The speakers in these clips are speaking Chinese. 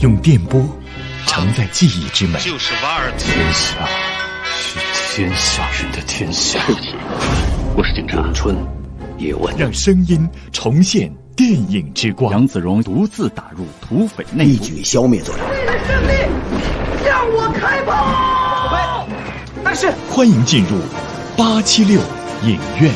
用电波承载记忆之美。 就是瓦尔特。 天下是天下人的天下。 对不起，我是警察。 咏春，叶问。 让声音重现电影之光。 杨子荣独自打入土匪内部， 一举消灭作战。 为了胜利，向我开炮！ 但是，欢迎进入876影院。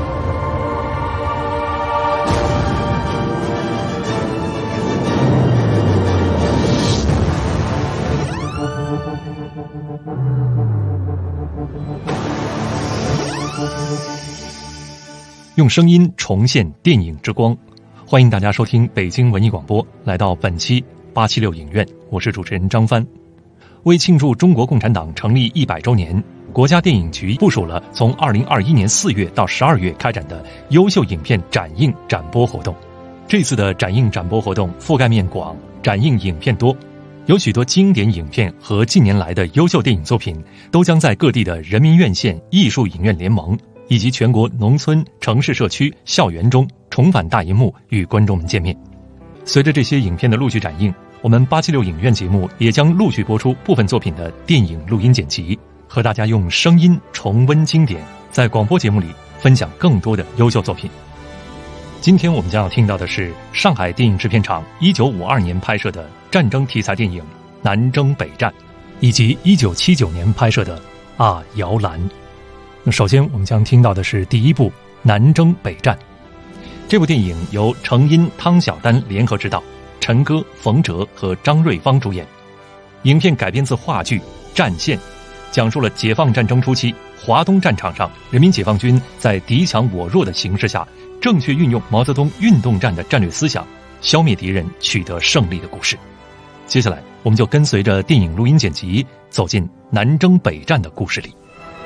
用声音重现电影之光，欢迎大家收听北京文艺广播，来到本期876影院，我是主持人张帆。为庆祝中国共产党成立100周年，国家电影局部署了从2021年4月到12月开展的优秀影片展映展播活动。这次的展映展播活动覆盖面广，展映影片多，有许多经典影片和近年来的优秀电影作品都将在各地的人民院线艺术影院联盟以及全国农村、城市社区、校园中重返大银幕与观众们见面。随着这些影片的陆续展映，我们876影院节目也将陆续播出部分作品的电影录音剪辑，和大家用声音重温经典，在广播节目里分享更多的优秀作品。今天我们将要听到的是上海电影制片厂1952年拍摄的战争题材电影《南征北战》，以及1979年拍摄的《啊，摇篮》。首先我们将听到的是第一部《南征北战》。这部电影由程因、汤晓丹联合执导，陈歌、冯喆和张瑞芳主演。影片改编自话剧《战线》，讲述了解放战争初期华东战场上人民解放军在敌强我弱的形势下，正确运用毛泽东运动战的战略思想，消灭敌人，取得胜利的故事。接下来我们就跟随着电影录音剪辑，走进南征北战的故事里。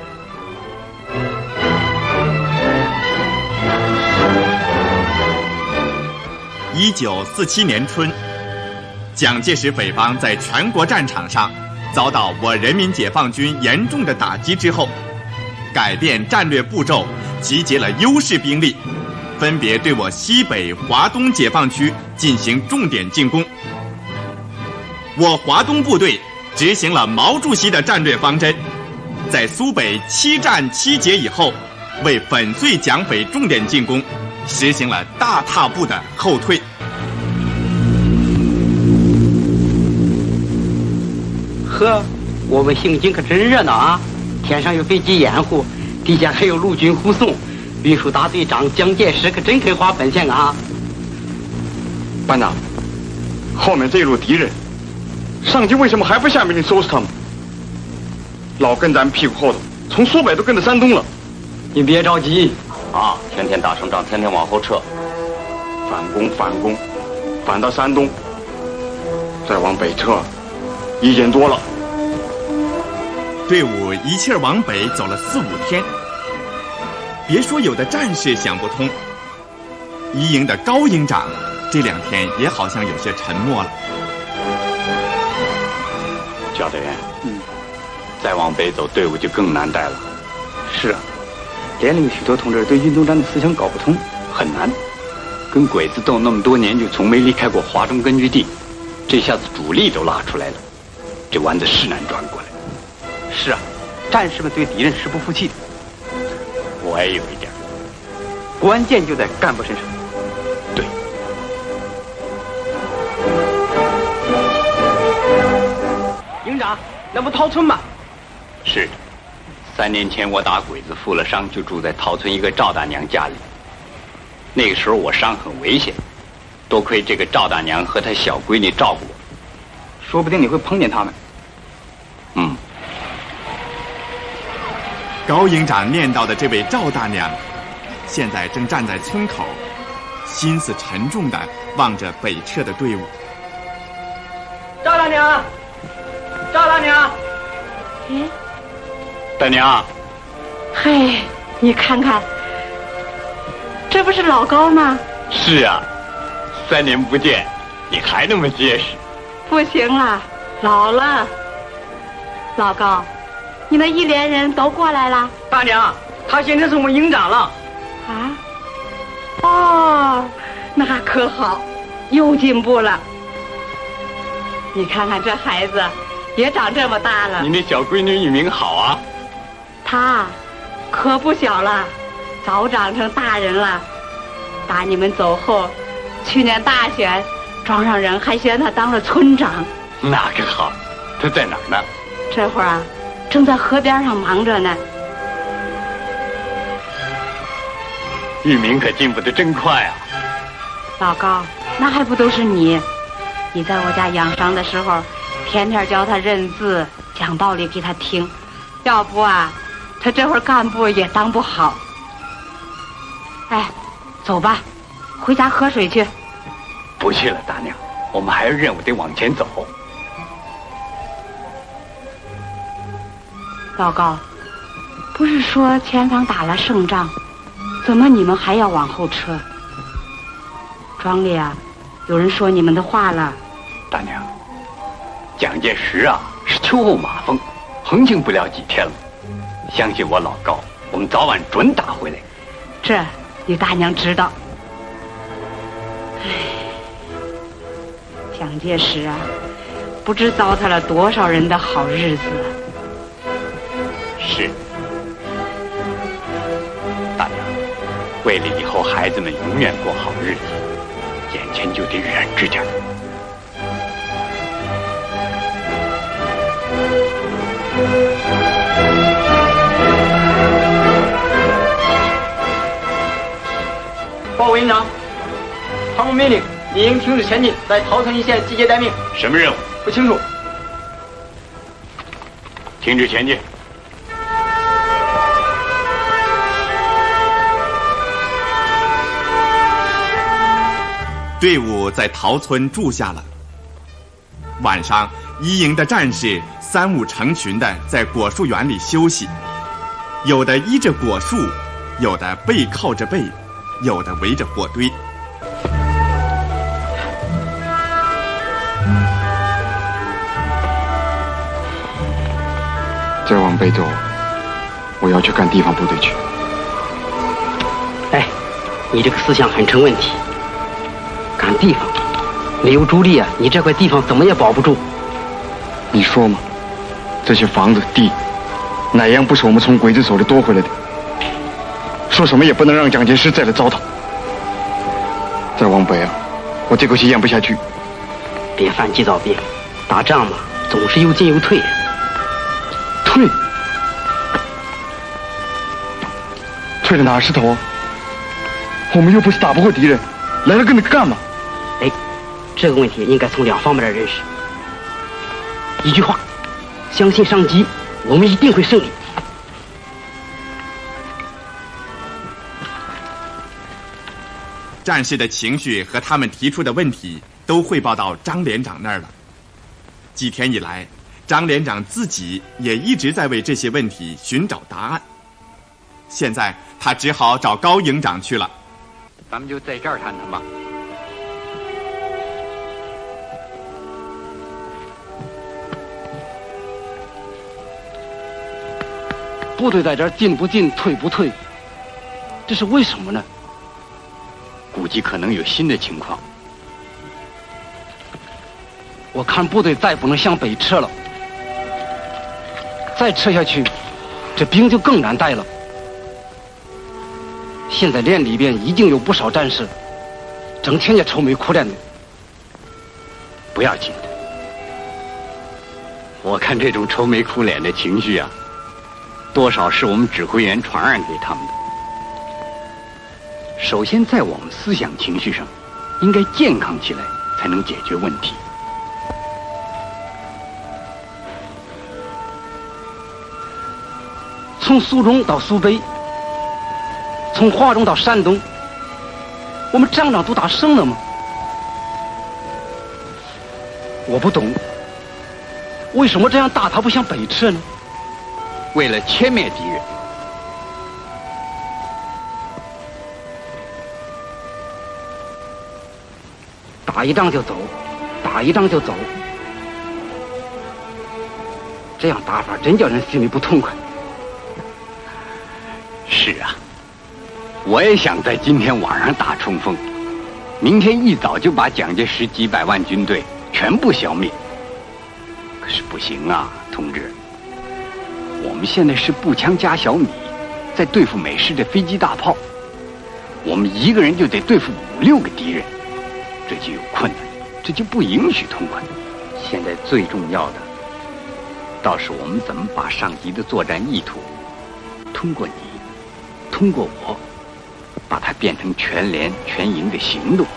1947年春，蒋介石匪帮在全国战场上遭到我人民解放军严重的打击之后，改变战略步骤，集结了优势兵力，分别对我西北、华东解放区进行重点进攻。我华东部队执行了毛主席的战略方针，在苏北7战7捷以后，为粉碎蒋匪重点进攻实行了大踏步的后退。 呵，我们行军可真热闹啊！天上有飞机掩护，地下还有陆军护送，运输大队长蒋介石可真肯花本钱啊！ 班长，后面这一路敌人，上级为什么还不下命令收拾他们？老跟咱们屁股后头，从苏北都跟到山东了。 你别着急啊，天天打胜仗，天天往后撤， 反攻，反到山东，再往北撤，1年多了。 队伍一气儿往北走了4、5天，别说有的战士想不通，一营的高营长这2天也好像有些沉默了。 焦队员，再往北走，队伍就更难带了。 是啊，连领许多同志对运动战的思想搞不通，很难。 跟鬼子斗那么多年，就从没离开过华中根据地，这下子主力都拉出来了，这弯子是难转过来。 是啊，战士们对敌人是不服气的。 我也有一点， 关键就在干部身上。 对。 营长，那不陶村吗？ 是的，3年前我打鬼子负了伤，就住在陶村一个赵大娘家里。那个时候我伤很危险，多亏这个赵大娘和她小闺女照顾我。 说不定你会碰见他们。 高营长念叨的这位赵大娘，现在正站在村口，心思沉重地望着北撤的队伍。 赵大娘，赵大娘， 大娘， 嘿，你看看，这不是老高吗？ 是啊，3年不见，你还那么结实。 不行了，老了。老高，你那一连人都过来了？ 大娘，他现在是我们营长了。 啊？哦，那可好，又进步了。 你看看这孩子，也长这么大了。 你那小闺女玉明好啊？ 她可不小了，早长成大人了。打你们走后，去年大选，庄上人还选她当了村长。 那个好，她在哪儿呢？ 这会儿啊，正在河边上忙着呢。 玉明可进步得真快啊！ 老高，那还不都是你？你在我家养伤的时候，天天教他认字，讲道理给他听。要不啊，他这会儿干部也当不好。哎，走吧，回家喝水去。 不去了，大娘，我们还有任务得往前走。 老高，不是说前方打了胜仗，怎么你们还要往后撤？庄里啊，有人说你们的话了。 大娘，蒋介石啊是秋后马蜂，横行不了几天了。相信我老高，我们早晚准打回来。 这你大娘知道。唉，蒋介石啊，不知糟蹋了多少人的好日子。 是，大娘，为了以后孩子们永远过好日子，眼前就得忍着点。 报委员长，参谋命令，李营停止前进，在桃村一线集结待命。 什么任务？ 不清楚。 停止前进。 队伍在桃村住下了。晚上，一营的战士三五成群的在果树园里休息，有的依着果树，有的背靠着背，有的围着火堆。 再往北走，我要去赶地方部队去。 哎，你这个思想很成问题。赶地方，没有主力啊，你这块地方怎么也保不住。 你说嘛，这些房子地，哪样不是我们从鬼子手里夺回来的？说什么也不能让蒋介石再来糟蹋。再往北啊，我这口气咽不下去。 别犯急躁病，打仗嘛，总是有进有退。 退？退的哪是头啊？我们又不是打不过敌人，来了跟着干嘛？ 哎，这个问题应该从两方面来认识。一句话，相信上级，我们一定会胜利。 战士的情绪和他们提出的问题都汇报到张连长那儿了。几天以来，张连长自己也一直在为这些问题寻找答案。现在他只好找高营长去了。 咱们就在这儿谈谈吧。 部队在这儿进不进，退不退，这是为什么呢？ 估计可能有新的情况。 我看部队再不能向北撤了，再撤下去，这兵就更难带了。现在连里边已经有不少战士，整天也愁眉苦脸的。 不要紧的，我看这种愁眉苦脸的情绪啊，多少是我们指挥员传染给他们的。首先在我们思想情绪上，应该健康起来，才能解决问题。 从苏中到苏北，从华中到山东，我们仗仗都打胜了吗？我不懂，为什么这样打他不向北撤呢？ 为了歼灭敌人。 打一仗就走，打一仗就走，这样打法真叫人心里不痛快。 是啊，我也想在今天晚上打冲锋，明天一早就把蒋介石几百万军队全部消灭， 是不行啊，同志。我们现在是步枪加小米，在对付美式的飞机大炮，我们一个人就得对付5、6个敌人，这就有困难，这就不允许通关。现在最重要的，倒是我们怎么把上级的作战意图，通过你，通过我，把它变成全连全营的行动。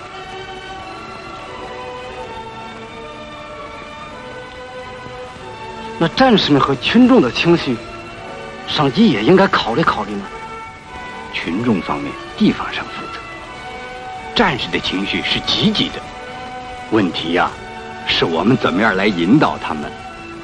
那战士们和群众的情绪，上级也应该考虑考虑呢。 群众方面，地方上负责；战士的情绪是积极的。问题呀，是我们怎么样来引导他们。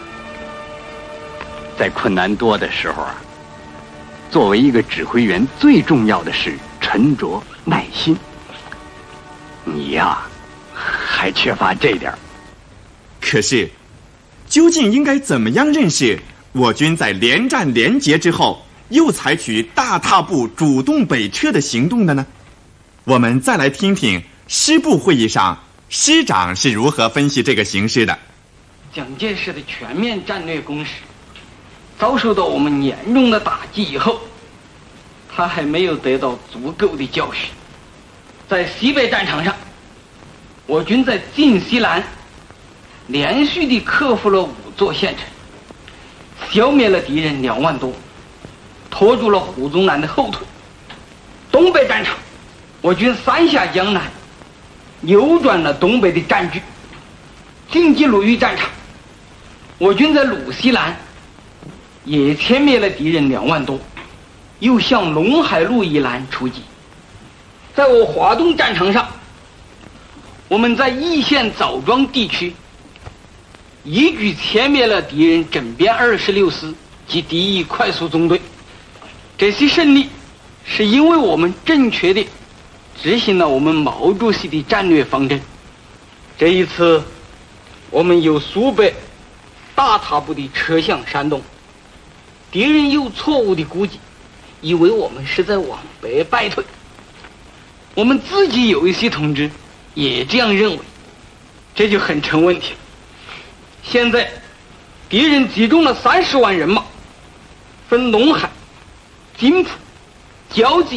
在困难多的时候啊，作为一个指挥员，最重要的是沉着耐心。你呀，还缺乏这点。 可是究竟应该怎么样认识我军在连战连捷之后又采取大踏步主动北撤的行动的呢？我们再来听听师部会议上师长是如何分析这个形势的。 蒋介石的全面战略攻势遭受到我们严重的打击以后，他还没有得到足够的教训。在西北战场上，我军在晋西南连续地克服了5座县城，消灭了敌人2万多，拖住了胡宗南的后腿。东北战场，我军3下江南，扭转了东北的战局。晋冀鲁豫战场，我军在鲁西南也歼灭了敌人2万多，又向陇海路以南出击。在我华东战场上，我们在易县枣庄地区一举歼灭了敌人整编26师及敌意快速中队。这些胜利是因为我们正确地执行了我们毛主席的战略方针。这一次我们由苏北大踏步地撤向山东，敌人又错误地估计，以为我们是在往北败退。我们自己有一些同志也这样认为，这就很成问题了。现在敌人集中了30万人马，分陇海、津浦、胶济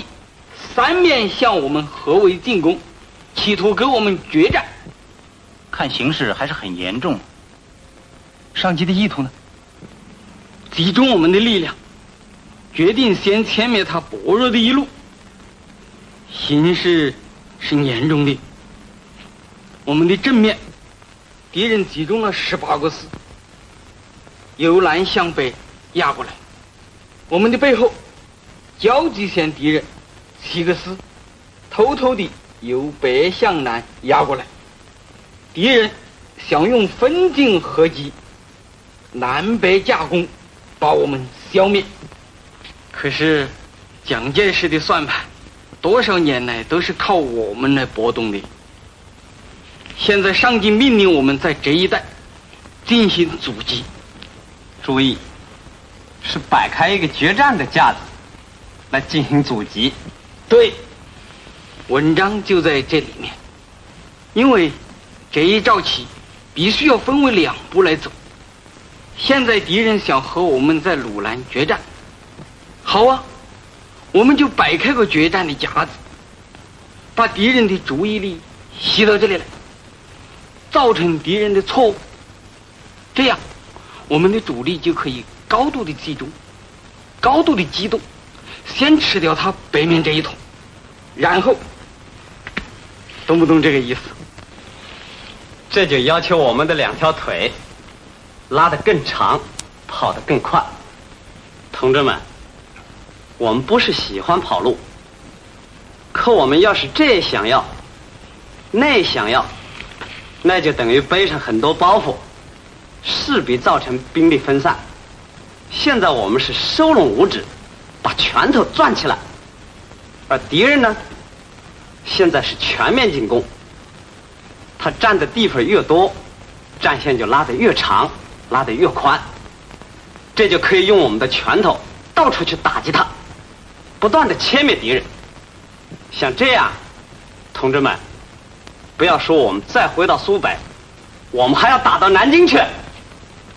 3面向我们合围进攻，企图跟我们决战。 看形势还是很严重。上级的意图呢？ 集中我们的力量，决定先歼灭他薄弱的一路。形势是严重的。我们的正面，敌人集中了18个师，由南向北压过来。我们的背后，胶济县敌人7个师，偷偷地由北向南压过来。敌人想用分进合击，南北夹攻，把我们消灭。可是蒋介石的算盘多少年来都是靠我们来拨动的。现在上级命令我们在这一带进行阻击。 注意，是摆开一个决战的架子来进行阻击。 对，文章就在这里面。因为这一招棋必须要分为2步来走。现在敌人想和我们在鲁南决战，好啊，我们就摆开个决战的架子，把敌人的注意力吸到这里来，造成敌人的错误。这样我们的主力就可以高度的集中，高度的机动，先吃掉他北面这一桶，然后懂不懂这个意思？ 这就要求我们的2条腿拉得更长，跑得更快。同志们，我们不是喜欢跑路，可我们要是这想要那想要，那就等于背上很多包袱，势必造成兵力分散。现在我们是收拢五指，把拳头攥起来，而敌人呢，现在是全面进攻。他占的地方越多，战线就拉得越长，拉得越宽，这就可以用我们的拳头到处去打击他，不断的歼灭敌人。像这样，同志们，不要说我们再回到苏北，我们还要打到南京去。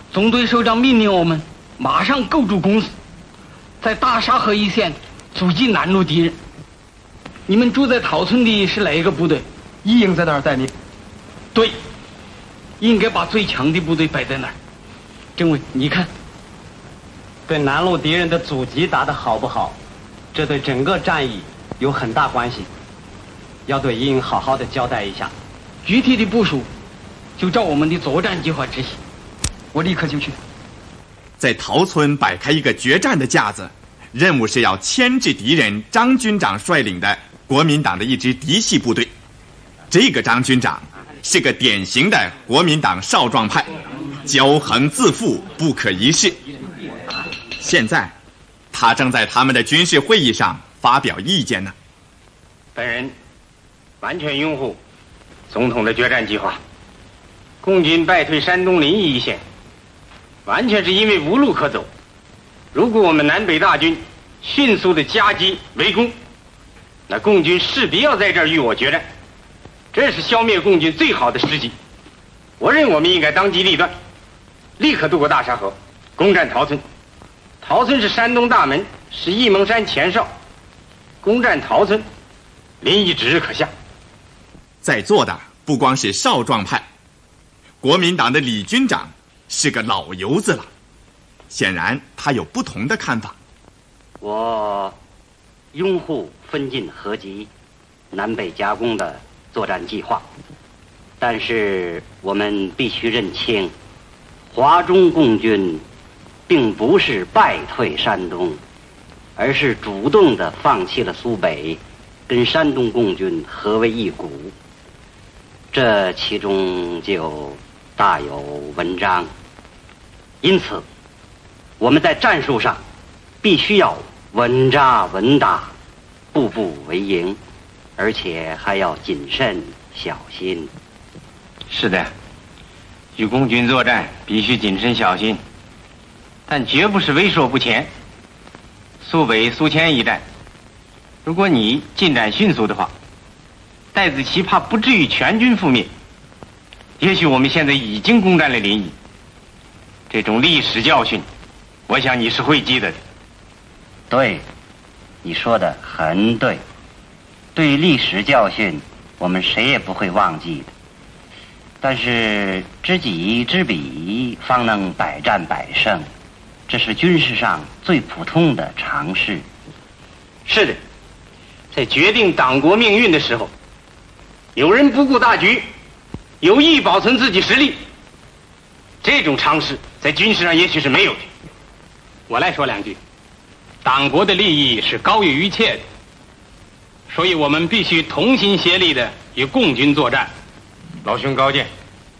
总队首长命令我们马上构筑工事，在大沙河一线阻击南路敌人。你们住在桃村的是哪一个部队？ 一营在那儿待命。 对，应该把最强的部队摆在那儿。政委，你看， 对南路敌人的阻击打得好不好，这对整个战役有很大关系，要对一营好好的交代一下。 具体的部署就照我们的作战计划执行。 我立刻就去。 在桃村摆开一个决战的架子，任务是要牵制敌人张军长率领的国民党的一支嫡系部队。这个张军长是个典型的国民党少壮派，骄横自负，不可一世。现在他正在他们的军事会议上发表意见呢。 本人完全拥护总统的决战计划。共军败退山东临沂一线，完全是因为无路可走。如果我们南北大军迅速的夹击围攻，那共军势必要在这儿与我决战，这是消灭共军最好的时机。我认为我们应该当机立断，立刻渡过大沙河，攻占桃村。桃村是山东大门，是沂蒙山前哨，攻占桃村，临沂指日可下。 在座的不光是少壮派，国民党的李军长是个老油子了，显然他有不同的看法。 我拥护分进合击、南北夹攻的作战计划，但是我们必须认清，华中共军并不是败退山东，而是主动地放弃了苏北，跟山东共军合为一股，这其中就大有文章。因此我们在战术上必须要稳扎稳打，步步为营，而且还要谨慎小心。 是的，与共军作战必须谨慎小心，但绝不是畏缩不前。苏北苏迁一战，如果你进展迅速的话，戴子奇怕不至于全军覆灭。也许我们现在已经攻占了临沂，这种历史教训，我想你是会记得的。 对，你说的很对。对于历史教训，我们谁也不会忘记的。但是知己知彼，方能百战百胜，这是军事上最普通的常识。 是的，在决定党国命运的时候，有人不顾大局，有意保存自己实力，这种常识在军事上也许是没有的。 我来说两句，党国的利益是高于一切的，所以我们必须同心协力的与共军作战。 老兄高见。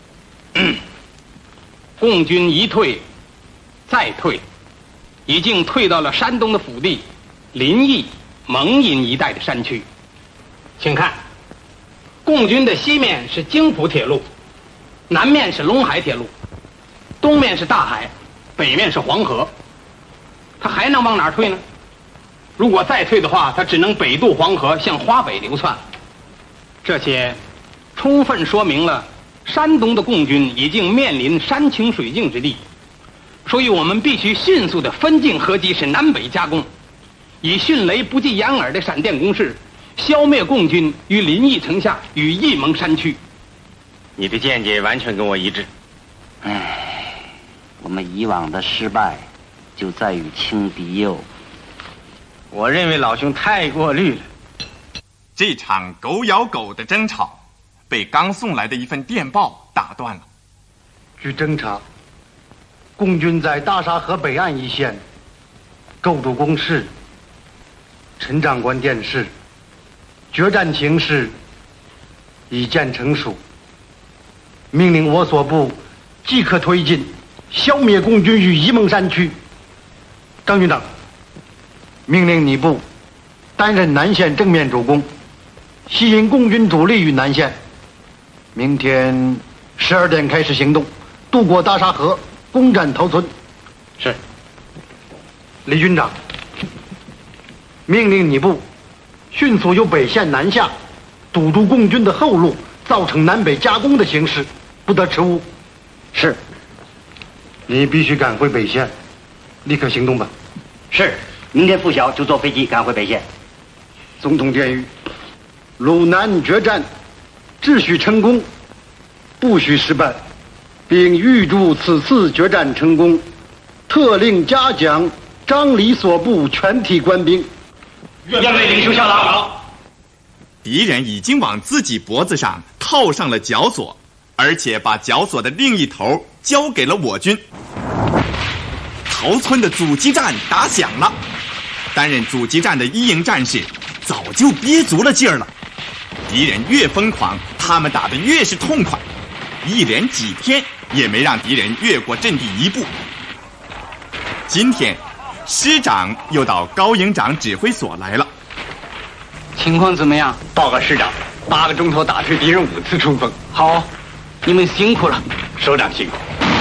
共军一退再退，已经退到了山东的腹地临沂、蒙阴一带的山区。请看，共军的西面是京浦铁路，南面是陇海铁路，东面是大海，北面是黄河。他还能往哪儿退呢？如果再退的话，他只能北渡黄河，向华北流窜。这些充分说明了山东的共军已经面临山穷水尽之地，所以我们必须迅速的分进合击，使南北夹攻，以迅雷不及掩耳的闪电攻势，消灭共军于临沂城下与沂蒙山区。 你的见解完全跟我一致。 我们以往的失败就在于轻敌哟。 我认为老兄太过虑了。 这场狗咬狗的争吵被刚送来的一份电报打断了。 据侦查，共军在大沙河北岸一线构筑工事。陈长官电示，决战情势已见成熟，命令我所部即刻推进，消灭共军于沂蒙山区。张军长，命令你部担任南线正面主攻，吸引共军主力于南线。明天12点开始行动，渡过大沙河，攻占桃村。 是。 李军长，命令你部迅速由北线南下，堵住共军的后路，造成南北夹攻的形势，不得迟误。 是。 你必须赶回北线，立刻行动吧。 是，明天拂晓就坐飞机赶回北线。 总统电谕：鲁南决战只许成功，不许失败，并预祝此次决战成功。特令嘉奖张李所部全体官兵。 愿为领袖效劳。 敌人已经往自己脖子上套上了绞索，而且把绞索的另一头交给了我军。陶村的阻击战打响了，担任阻击战的一营战士早就憋足了劲儿了。敌人越疯狂，他们打得越是痛快，一连几天也没让敌人越过阵地一步。今天师长又到高营长指挥所来了。 情况怎么样？ 报告师长，8个钟头打退敌人5次冲锋。 好，你们辛苦了。 首长辛苦。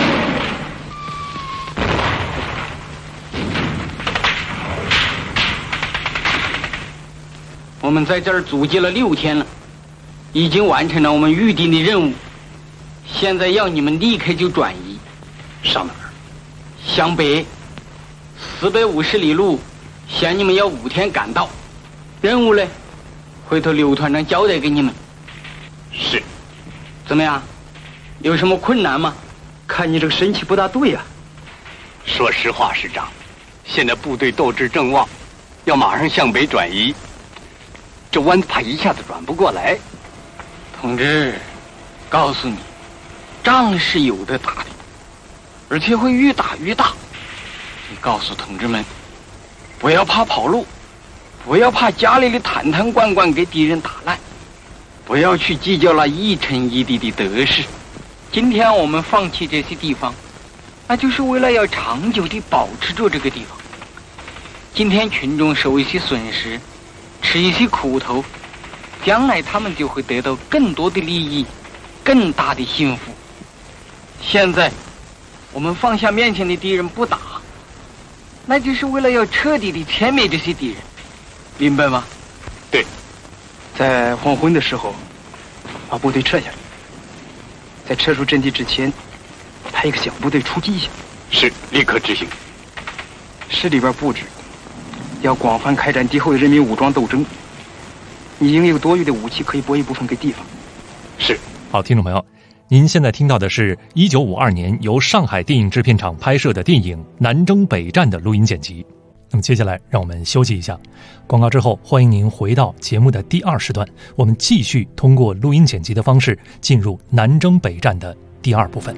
我们在这儿阻击了6天了，已经完成了我们预定的任务。现在要你们立刻就转移。 上哪儿？ 向北，450里路，限你们要5天赶到。任务呢，回头刘团长交代给你们。 是。 怎么样？有什么困难吗？ 看你这个神气不大对呀。说实话，师长，现在部队斗志正旺，要马上向北转移，这弯子怕一下子转不过来。 同志，告诉你，仗是有的打的，而且会越打越大。你告诉同志们，不要怕跑路，不要怕家里的坛坛罐罐给敌人打烂，不要去计较那一城一地的得失。今天我们放弃这些地方，那就是为了要长久地保持住这个地方。今天群众受一些损失，吃一些苦头，将来他们就会得到更多的利益，更大的幸福。现在我们放下面前的敌人不打，那就是为了要彻底地歼灭这些敌人，明白吗？ 对。 在黄昏的时候把部队撤下来，在撤出阵地之前派一个小部队出击一下。 是，立刻执行。 市里边布置要广泛开展敌后的人民武装斗争，你应有多余的武器可以拨一部分给地方。 是。 好，听众朋友，您现在听到的是1952年由上海电影制片厂拍摄的电影《南征北战》的录音剪辑。那么接下来让我们休息一下，广告之后欢迎您回到节目的第2时段，我们继续通过录音剪辑的方式进入南征北战的第2部分。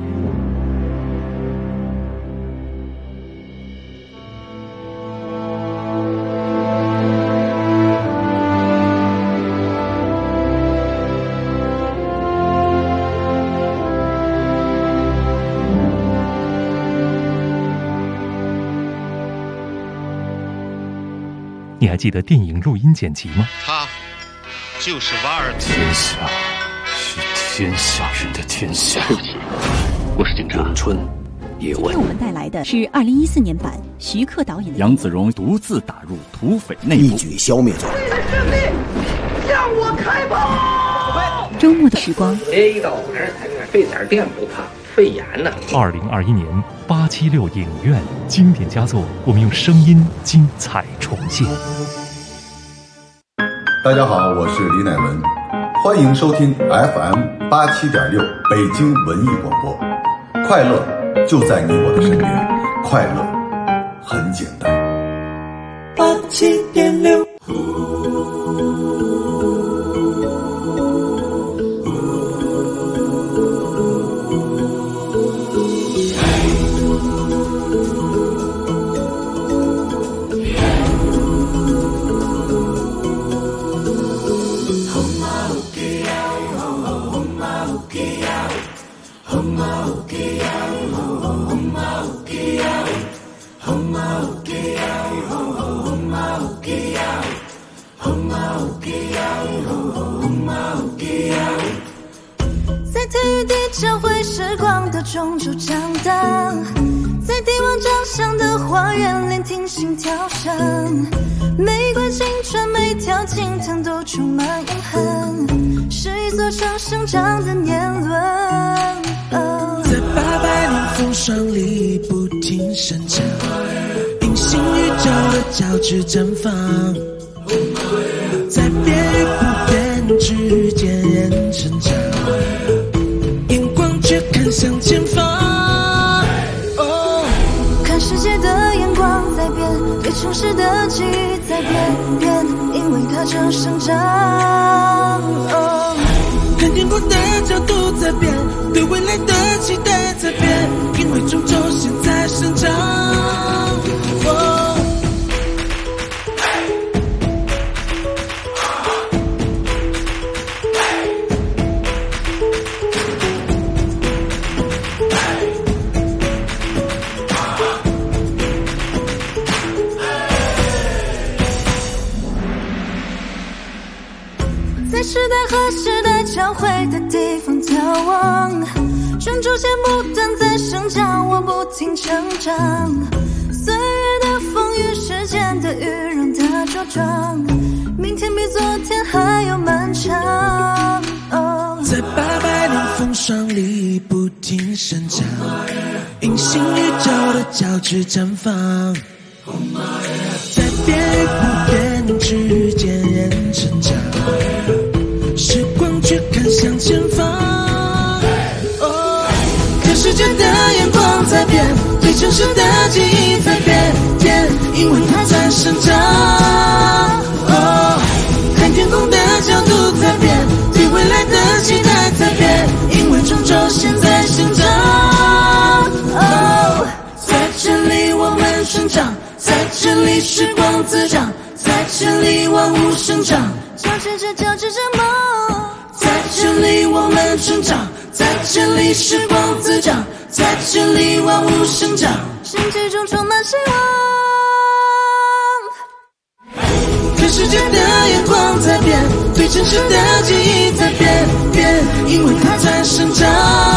你还记得电影录音剪辑吗？ 他就是瓦尔特。 天下是天下人的天下。 对不起，我是警察。 咏春叶问。 今天我们带来的是2014年版徐克导演的杨子荣独自打入土匪内部， 一举消灭罪。 你的胜利向我开炮！ 周末的时光， 这一到晚上在这费点电不怕，肺炎呢。 2021年876影院经典佳作，我们用声音精彩重现。 大家好，我是李乃文，欢迎收听 FM 87.6北京文艺广播。快乐就在你我的身边，快乐很简单。 87.6。 在体育地教会时光的钟就长大，在帝王长相的花园聆听心跳声，每管青春每条青藤都充满永恒，是一座城生长的年轮。在800年风霜里不停生长，隐形宇宙的交织绽放，在变与不变之间人成长，眼光却看向前方。 看世界的眼光在变，对城市的记忆在变，因为它正生长。 看天空的角度在变，对未来的期待在变，因为终究现在生长。 在时代和时代交汇的地方眺望，专注线不断在生长，我不停成长。岁月的风雨，时间的雨，让它茁壮，明天比昨天还要漫长。 在800年风霜里不停生长，隐形宇宙的交织绽放，在变与不变之间人成长，时光却看向前方。看世界的眼光在变，对城市的记忆在变，因为它在生长。看天空的角度在变，对未来的期待在变，因为终究现在生长。在这里我们生长，在这里时光滋长，在这里万物生长， 交织着梦。 在这里我们成长，在这里时光滋长，在这里万物生长， 身体中充满希望。 看世界的眼光在变，对城市的记忆在变，因为它在生长。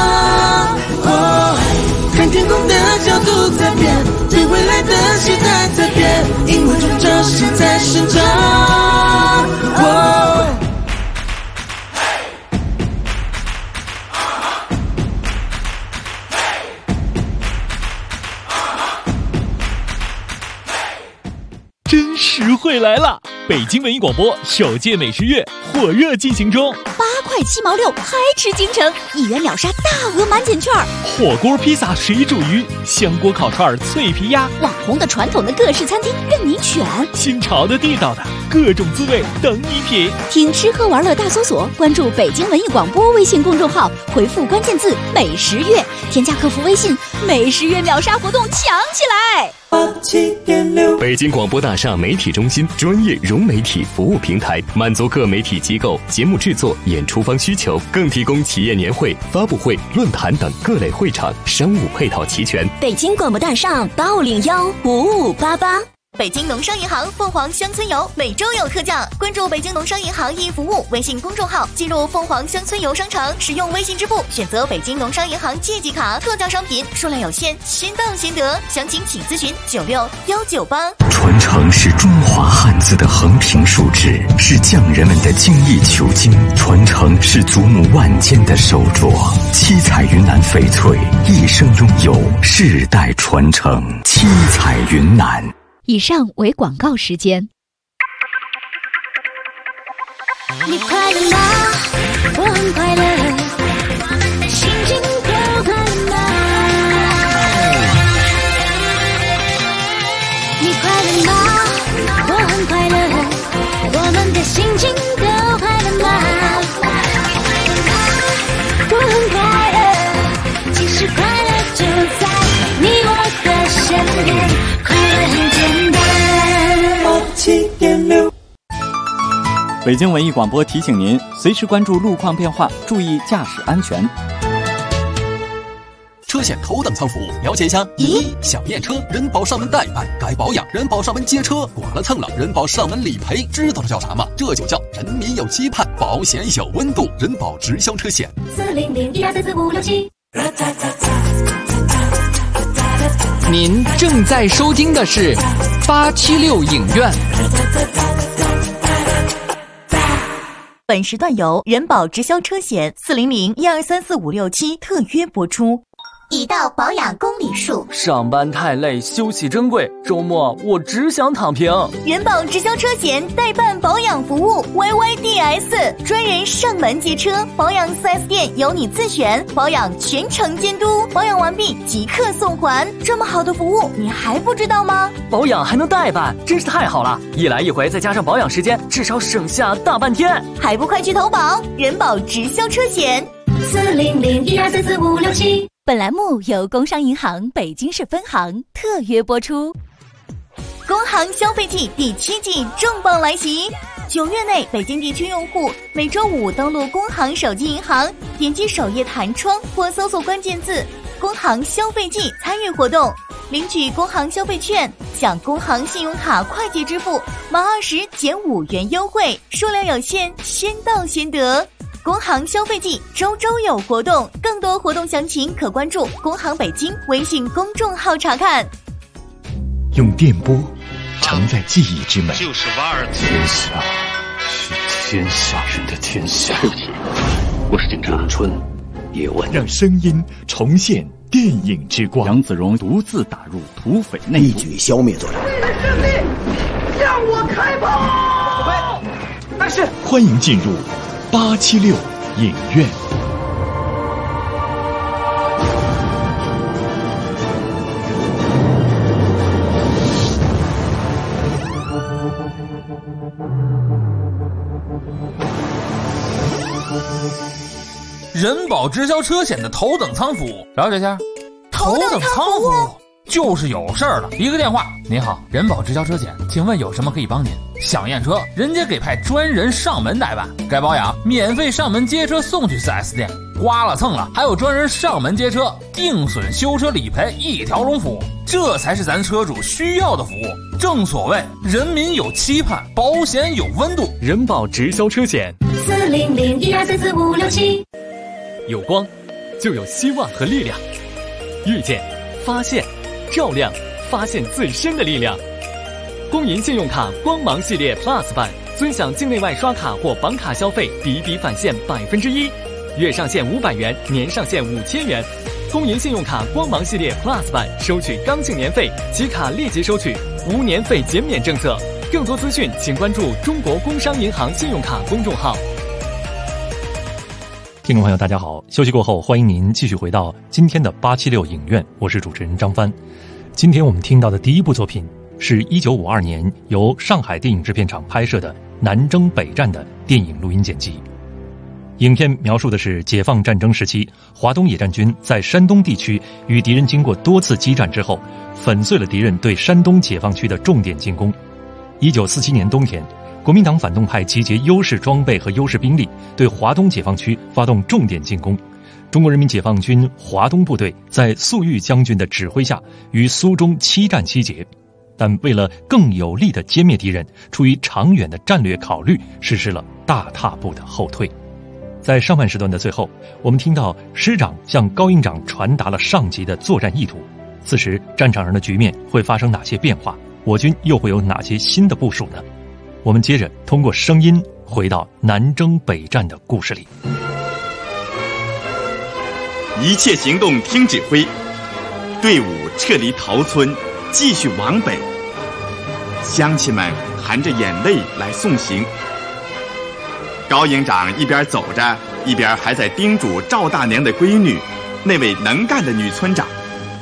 看天空的角度在变，对未来的期待在变，因为终究现在生长。 真实惠来了！北京文艺广播首届美食月火热进行中 ，8块7毛6，嗨吃京城，1元秒杀大额满减券， 火锅、披萨、水煮鱼、香锅、烤串、脆皮鸭， 网红的、传统的各式餐厅任你选， 新潮的、地道的，各种滋味等你品。 听吃喝玩乐大搜索，关注北京文艺广播微信公众号，回复关键字“美食月”，添加客服微信，美食月秒杀活动抢起来！87.6， 北京广播大厦媒体中心专业融媒体服务平台，满足各媒体机构节目制作、演出方需求，更提供企业年会、发布会、论坛等各类会场，商务配套齐全。 北京广播大厦8515588。北京农商银行凤凰乡村游每周有特价，关注北京农商银行易服务微信公众号，进入凤凰乡村游商城，使用微信支付选择北京农商银行借记卡，特价商品数量有限，先到先得，详情请咨询96198。 传承是中华汉字的横平竖直，是匠人们的精益求精；传承是祖母万间的手镯。七彩云南翡翠一生拥有，世代传承。七彩云南。 以上为广告时间。 你快乐吗？我很快乐，心情都快乐吗？你快乐吗？我很快乐，我们的心情都快乐吗？我很快乐，其实快乐就在你我的身边，快乐很简单。7.6。 北京文艺广播提醒您，随时关注路况变化，注意驾驶安全。 车险头等舱服务，了解一下。1. 小验车，人保上门代办；该保养，人保上门接车；剐了蹭了，人保上门理赔。知道这叫啥吗？这就叫人民有期盼，保险有温度。人保直销车险。 400-1234567。 您正在收听的是876影院。 本时段由人保直销车险400-1234567特约播出。 已到保养公里数。 上班太累，休息珍贵，周末我只想躺平。 人保直销车险代办保养服务 YYDS， 专人上门接车，保养 4S 店由你自选，保养全程监督，保养完毕即刻送还。这么好的服务，你还不知道吗？ 保养还能代办，真是太好了！一来一回再加上保养时间，至少省下大半天。 还不快去投保人保直销车险 400-1234567。本栏目由工商银行北京市分行特约播出。 工行消费季第7季重磅来袭！9月内，北京地区用户每周5登录工行手机银行，点击首页弹窗或搜索关键字“工行消费季”参与活动，领取工行消费券，享工行信用卡快捷支付满20减5元优惠，数量有限，先到先得。工行消费季周周有活动，更多活动详情可关注工行北京微信公众号查看。 用电波承载记忆之美， 就是瓦尔特。 天下是天下人的天下。对不起，我是警察。咏春叶问， 让声音重现电影之光。 杨子荣独自打入土匪内部， 一举消灭作战。 为了胜利，向我开炮！但是， 欢迎进入876影院。 人保直销车险的头等舱服务，了解下。头等舱服务就是有事儿了，一个电话。您好，人保直销车险，请问有什么可以帮您？想验车，人家给派专人上门代办；该保养，免费上门接车送去 4S 店。刮了蹭了，还有专人上门接车，定损修车理赔一条龙服务，这才是咱车主需要的服务。正所谓人民有期盼，保险有温度。 人保直销车险 400-1234567。 有光，就有希望和力量。遇见，发现，照亮，发现最深的力量。工银信用卡光芒系列 Plus 版，尊享境内外刷卡或绑卡消费比比返现1%，月上限500元，年上限5000元。工银信用卡光芒系列 Plus 版收取刚性年费，其卡立即收取，无年费减免政策。更多资讯请关注中国工商银行信用卡公众号。 听众朋友大家好，休息过后欢迎您继续回到今天的876影院，我是主持人张帆。今天我们听到的第一部作品是1952年由上海电影制片厂拍摄的南征北战的电影录音剪辑。影片描述的是解放战争时期，华东野战军在山东地区与敌人经过多次激战之后，粉碎了敌人对山东解放区的重点进攻。1947年冬天，国民党反动派集结优势装备和优势兵力，对华东解放区发动重点进攻。中国人民解放军华东部队在粟裕将军的指挥下，于苏中7战7捷。但为了更有力地歼灭敌人，出于长远的战略考虑，实施了大踏步的后退。在上半时段的最后，我们听到师长向高营长传达了上级的作战意图。此时战场上的局面会发生哪些变化？我军又会有哪些新的部署呢？我们接着通过声音回到南征北战的故事里。 一切行动听指挥，队伍撤离桃村，继续往北。乡亲们含着眼泪来送行。高营长一边走着，一边还在叮嘱赵大娘的闺女，那位能干的女村长。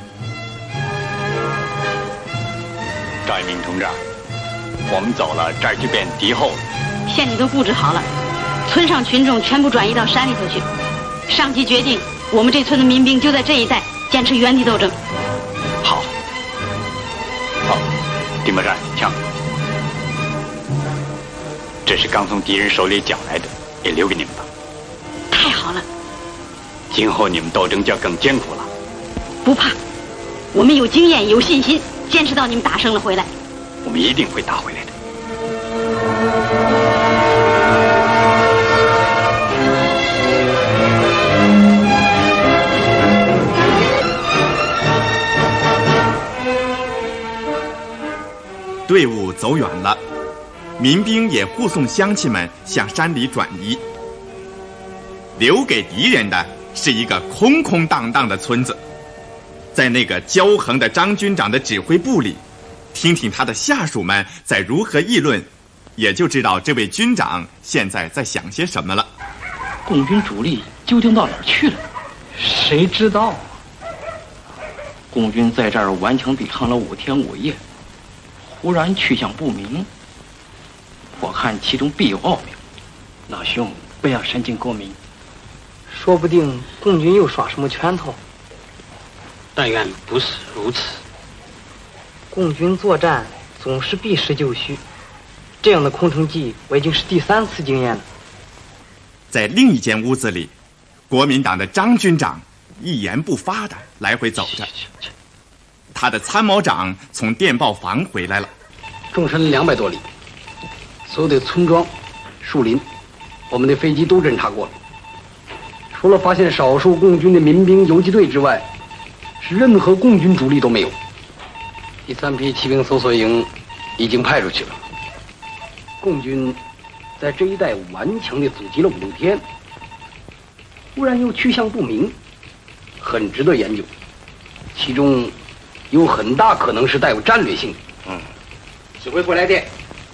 赵一鸣同志，我们走了，这儿就变敌后了。 县里都布置好了，村上群众全部转移到山里头去。上级决定，我们这村的民兵就在这一带坚持原地斗争。 好，丁伯战，枪，这是刚从敌人手里抢来的，也留给你们吧。 太好了， 今后你们斗争就要更艰苦了。 不怕，我们有经验，有信心，坚持到你们打胜了回来。 我们一定会打回来的。 队伍走远了，民兵也护送乡亲们向山里转移。留给敌人的是一个空空荡荡的村子， 在那个骄横的张军长的指挥部里，听听他的下属们在如何议论，也就知道这位军长现在在想些什么了。 共军主力究竟到哪儿去了？谁知道啊？共军在这儿顽强抵抗了5天5夜，忽然去向不明，我看其中必有奥妙。老兄，不要神经过敏， 说不定共军又耍什么圈套。 但愿不是如此。 共军作战总是避实就虚，这样的空城计我已经是第3次经验了。 在另一间屋子里，国民党的张军长一言不发地来回走着。他的参谋长从电报房回来了。 纵深200多里，所有的村庄、树林，我们的飞机都侦察过了。除了发现少数共军的民兵游击队之外，是任何共军主力都没有。第3批骑兵搜索营已经派出去了。共军在这一带顽强地阻击了5、6天，忽然又去向不明，很值得研究。其中有很大可能是带有战略性的。指挥部来电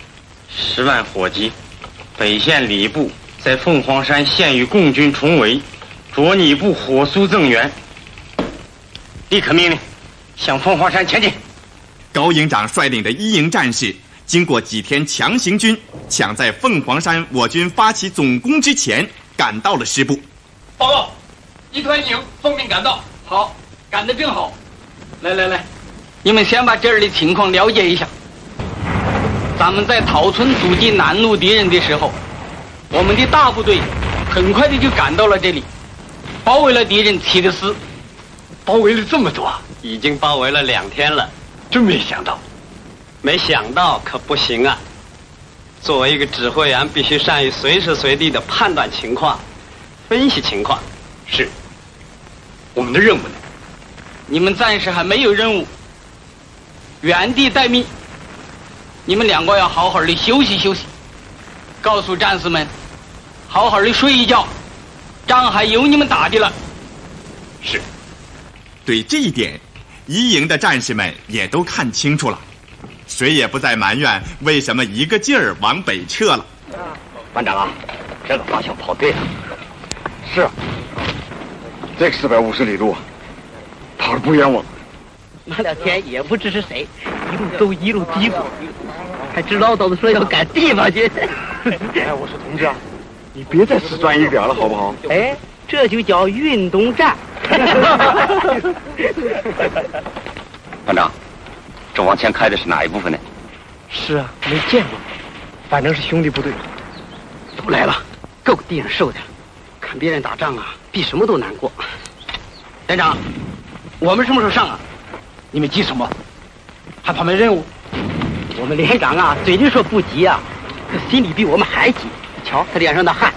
，10万火急，北线礼部在凤凰山现与共军重围，着你部火速增援。立刻命令向凤凰山前进。 高营长率领的1营战士经过几天强行军，抢在凤凰山我军发起总攻之前赶到了师部。 报告，1团1营奉命赶到。好，赶得正好。来，你们先把这儿的情况了解一下。咱们在桃村阻击南路敌人的时候，我们的大部队很快的就赶到了这里，包围了敌人起的师。包围了这么多， 已经包围了2天了。 真没想到。 没想到可不行啊！作为一个指挥员，必须善于随时随地的判断情况、分析情况。 是。我们的任务呢？你们暂时还没有任务，原地待命。你们2个要好好的休息休息，告诉战士们，好好的睡一觉，仗还由你们打的了。 是。对这一点，1营的战士们也都看清楚了，谁也不再埋怨为什么一个劲儿往北撤了。 班长啊，这个方向跑对了。是，这个450里路跑得不冤枉。 那2天也不知是谁一路走一路嘀咕，还知唠叨的说要赶地方去。 哎，我说同志啊，你别再死钻一点了好不好？ 哎，这就叫运动战。 班长，这往前开的是哪一部分呢？ 是啊，没见过，反正是兄弟部队。都来了，够敌人受的。看别人打仗啊，比什么都难过。连长，我们什么时候上啊？你们急什么？还怕没任务？我们连长啊，嘴里说不急啊，可心里比我们还急。瞧他脸上的汗。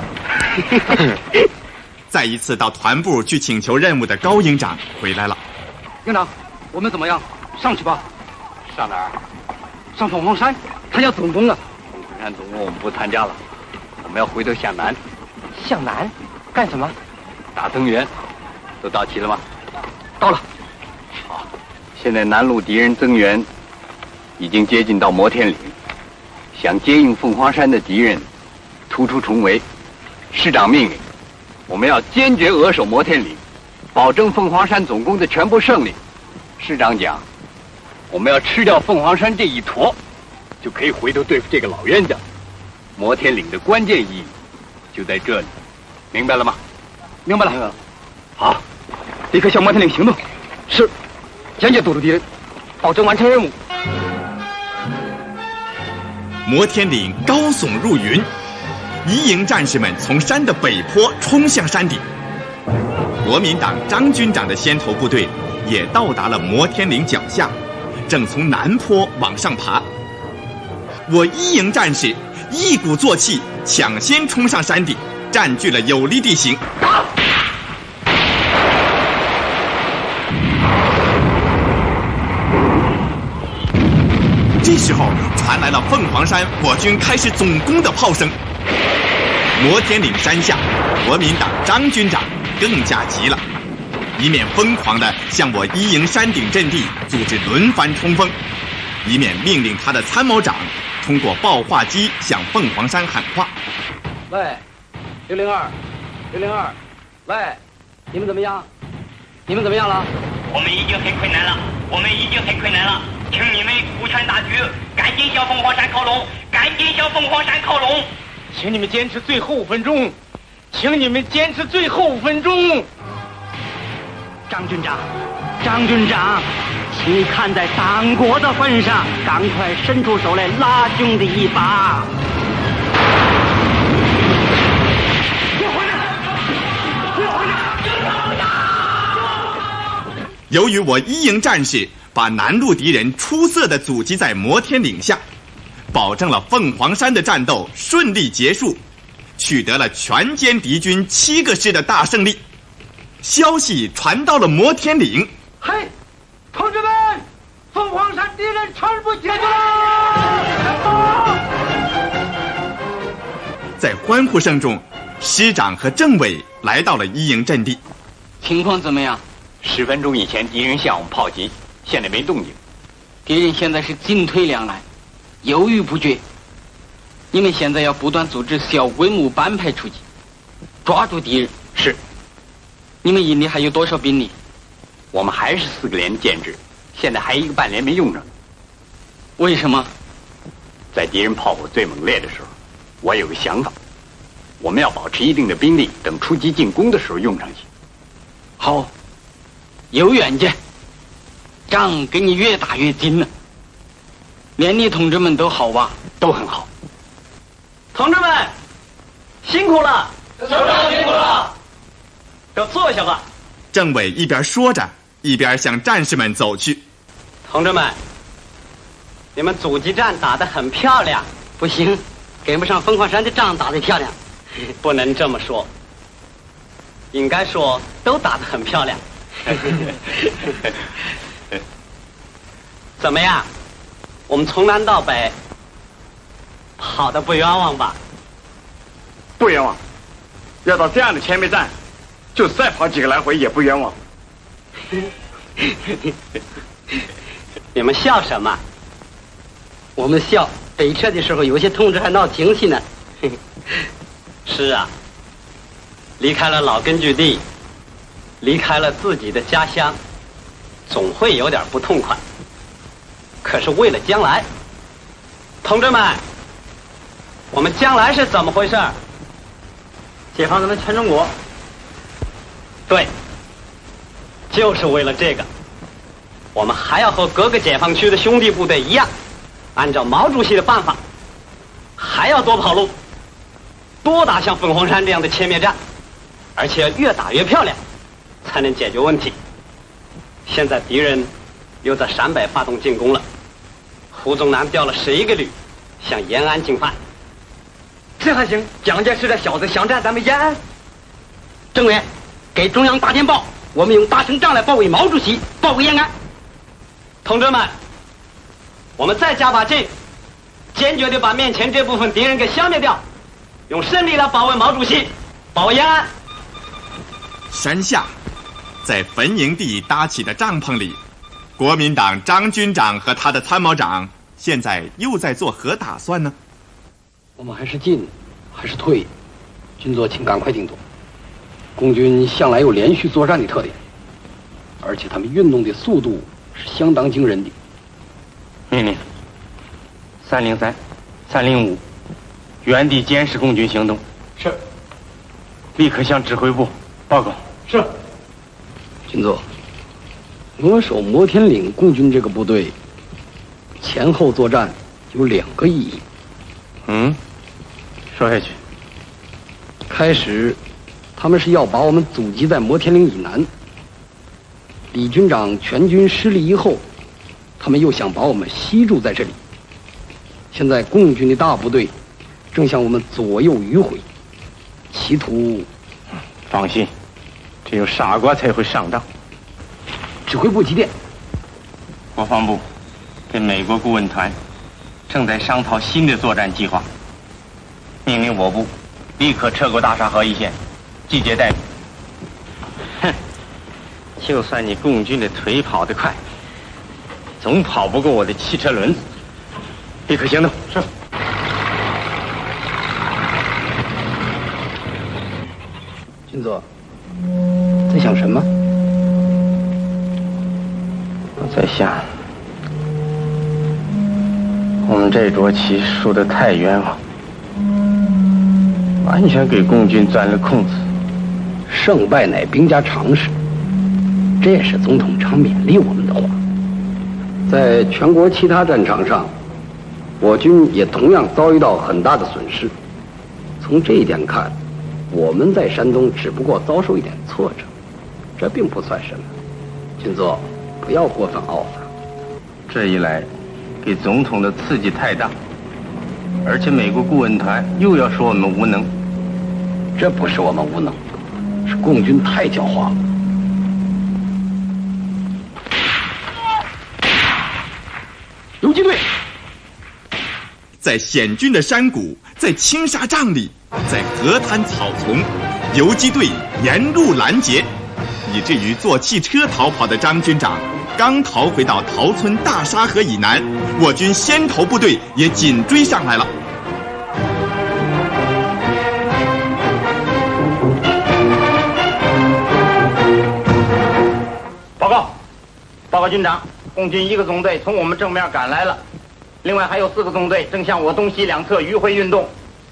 再一次到团部去请求任务的高营长回来了。 营长，我们怎么样？上去吧。 上哪儿？ 上凤凰山，他要总攻了。 凤凰山总攻我们不参加了，我们要回头向南。 向南？干什么？ 打增援。都到齐了吗？ 到了。 好，现在南路敌人增援已经接近到摩天岭，想接应凤凰山的敌人突出重围。师长命令，我们要坚决扼守摩天岭，保证凤凰山总攻的全部胜利。师长讲，我们要吃掉凤凰山这一坨，就可以回头对付这个老冤家。摩天岭的关键意义就在这里，明白了吗？ 明白了。好，立刻向摩天岭行动。是，坚决堵住敌人，保证完成任务。 摩天岭高耸入云，1营战士们从山的北坡冲向山顶。国民党张军长的先头部队也到达了摩天岭脚下，正从南坡往上爬。我1营战士一鼓作气，抢先冲上山顶，占据了有利地形。这时候传来了凤凰山我军开始总攻的炮声。摩天岭山下，国民党张军长更加急了。 一面疯狂地向我一营山顶阵地组织轮番冲锋，一面命令他的参谋长通过报话机向凤凰山喊话： 喂，602，喂，你们怎么样？你们怎么样了？ 我们已经很困难了，请你们顾全大局，赶紧向凤凰山靠拢， 请你们坚持最后5分钟，张军长，请你看在党国的份上，赶快伸出手来拉兄弟一把。 由于我一营战士把南路敌人出色地阻击在摩天岭下，保证了凤凰山的战斗顺利结束，取得了全歼敌军7个师的大胜利。消息传到了摩天岭， 嘿，同志们，凤凰山敌人全部解决了！ 在欢呼声中，师长和政委来到了一营阵地。 情况怎么样？10分钟以前敌人向我们炮击，现在没动静。 敌人现在是进退两难，犹豫不决。你们现在要不断组织小规模班排出击，抓住敌人。 是。 你们营里还有多少兵力？ 我们还是4个连建制，现在还1个半连没用上。 为什么？ 在敌人炮火最猛烈的时候，我有个想法，我们要保持一定的兵力，等出击进攻的时候用上去。 好，有远见，仗跟你越打越精了。连你同志们都好吧？ 都很好。 同志们，辛苦了，首长辛苦了，都坐下吧。 政委一边说着，一边向战士们走去。 同志们，你们阻击战打得很漂亮。 不行，跟不上凤凰山的仗打得漂亮。 不能这么说，应该说都打得很漂亮。怎么样？我们从南到北跑得不冤枉吧？ 不冤枉。要到这样的前面站，就再跑几个来回也不冤枉。 你们笑什么？ 我们笑北撤的时候，有些同志还闹情绪呢。 是啊，离开了老根据地，离开了自己的家乡，总会有点不痛快。可是为了将来，同志们，我们将来是怎么回事？解放咱们全中国。对，就是为了这个，我们还要和各个解放区的兄弟部队一样，按照毛主席的办法，还要多跑路，多打像凤凰山这样的歼灭战，而且越打越漂亮，才能解决问题。现在敌人又在陕北发动进攻了，胡宗南调了11个旅向延安进犯。 这还行，蒋介石这小子想占咱们延安。政委，给中央打电报，我们用大胜仗来保卫毛主席，保卫延安。 同志们，我们再加把劲，坚决地把面前这部分敌人给消灭掉，用胜利来保卫毛主席，保卫延安。 山下，在坟营地搭起的帐篷里，国民党张军长和他的参谋长现在又在做何打算呢？ 我们还是进还是退，军座请赶快定夺。共军向来有连续作战的特点，而且他们运动的速度是相当惊人的。 命令303、305原地监视共军行动。 是。 立刻向指挥部报告。 是。军座，扼守摩天岭共军这个部队前后作战有2个意义。 说下去。 开始他们是要把我们阻击在摩天岭以南，李军长全军失利以后，他们又想把我们吸住在这里。现在共军的大部队正向我们左右迂回，企图。 放心，只有傻瓜才会上当。 指挥部急电， 国防部跟美国顾问团正在商讨新的作战计划，命令我部立刻撤过大沙河一线，集结待命。 就算你共军的腿跑得快，总跑不过我的汽车轮子。立刻行动。是。 军座，在想什么？ 我在想，我们这桌棋输得太冤枉，完全给共军钻了空子。 胜败乃兵家常事，这也是总统常勉励我们的话。在全国其他战场上，我军也同样遭遇到很大的损失。从这一点看，我们在山东只不过遭受一点挫折，这并不算什么。军座，不要过分懊恼。 这一来，给总统的刺激太大，而且美国顾问团又要说我们无能。 这不是我们无能，是共军太狡猾了。游击队在险峻的山谷，在青纱帐里，在河滩草丛，游击队沿路拦截，以至于坐汽车逃跑的张军长刚逃回到桃村大沙河以南，我军先头部队也紧追上来了。 报告军长，共军1个纵队从我们正面赶来了，另外还有4个纵队正向我东西两侧迂回运动。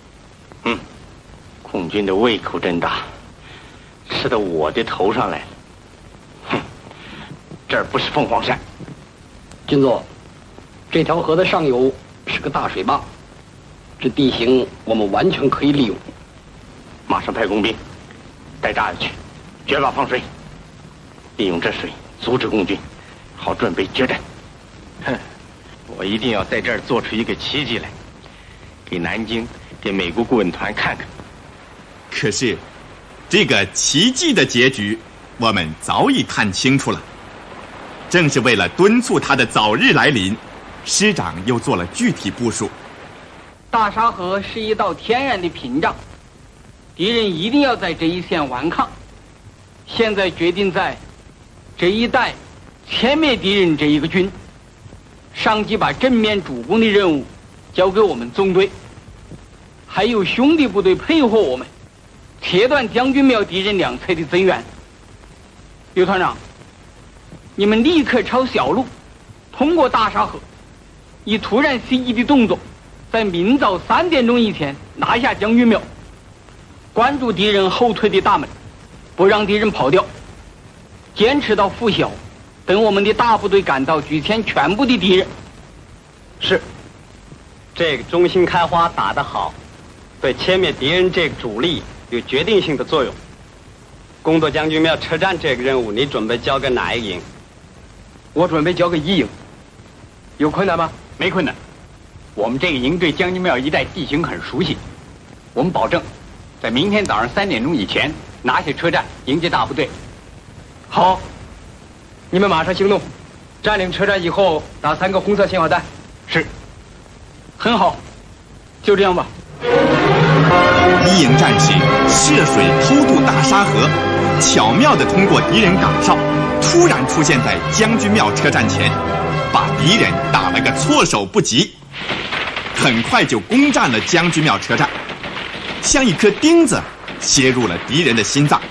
共军的胃口真大，吃到我的头上来了。哼，这儿不是凤凰山。 军座，这条河的上游是个大水坝，这地形我们完全可以利用。 马上派工兵带炸药去，绝坝放水，利用这水阻止共军，好准备决战。我一定要在这儿做出一个奇迹来，给南京、给美国顾问团看看。 可是，这个奇迹的结局，我们早已看清楚了。正是为了敦促他的早日来临，师长又做了具体部署。 大沙河是一道天然的屏障，敌人一定要在这一线顽抗。现在决定在这一带歼灭敌人这一个军，上级把正面主攻的任务交给我们纵队，还有兄弟部队配合我们，切断将军庙敌人两侧的增援。刘团长，你们立刻抄小路，通过大沙河，以突然袭击的动作，在明早3点钟以前拿下将军庙，关注敌人后退的大门，不让敌人跑掉，坚持到拂晓，等我们的大部队赶到，举歼全部的敌人。 是，这个中心开花打得好，对歼灭敌人这个主力有决定性的作用。攻夺将军庙车站这个任务，你准备交给哪一个营？ 我准备交给1营。 有困难吗？没困难。我们这个营对将军庙一带地形很熟悉，我们保证在明天早上3点钟以前拿下车站，迎接大部队。 好，你们马上行动，占领车站以后打3个红色信号弹。 是， 很好，就这样吧。 1营战士涉水偷渡大沙河，巧妙地通过敌人岗哨，突然出现在将军庙车站前，把敌人打了个措手不及，很快就攻占了将军庙车站，像一颗钉子切入了敌人的心脏。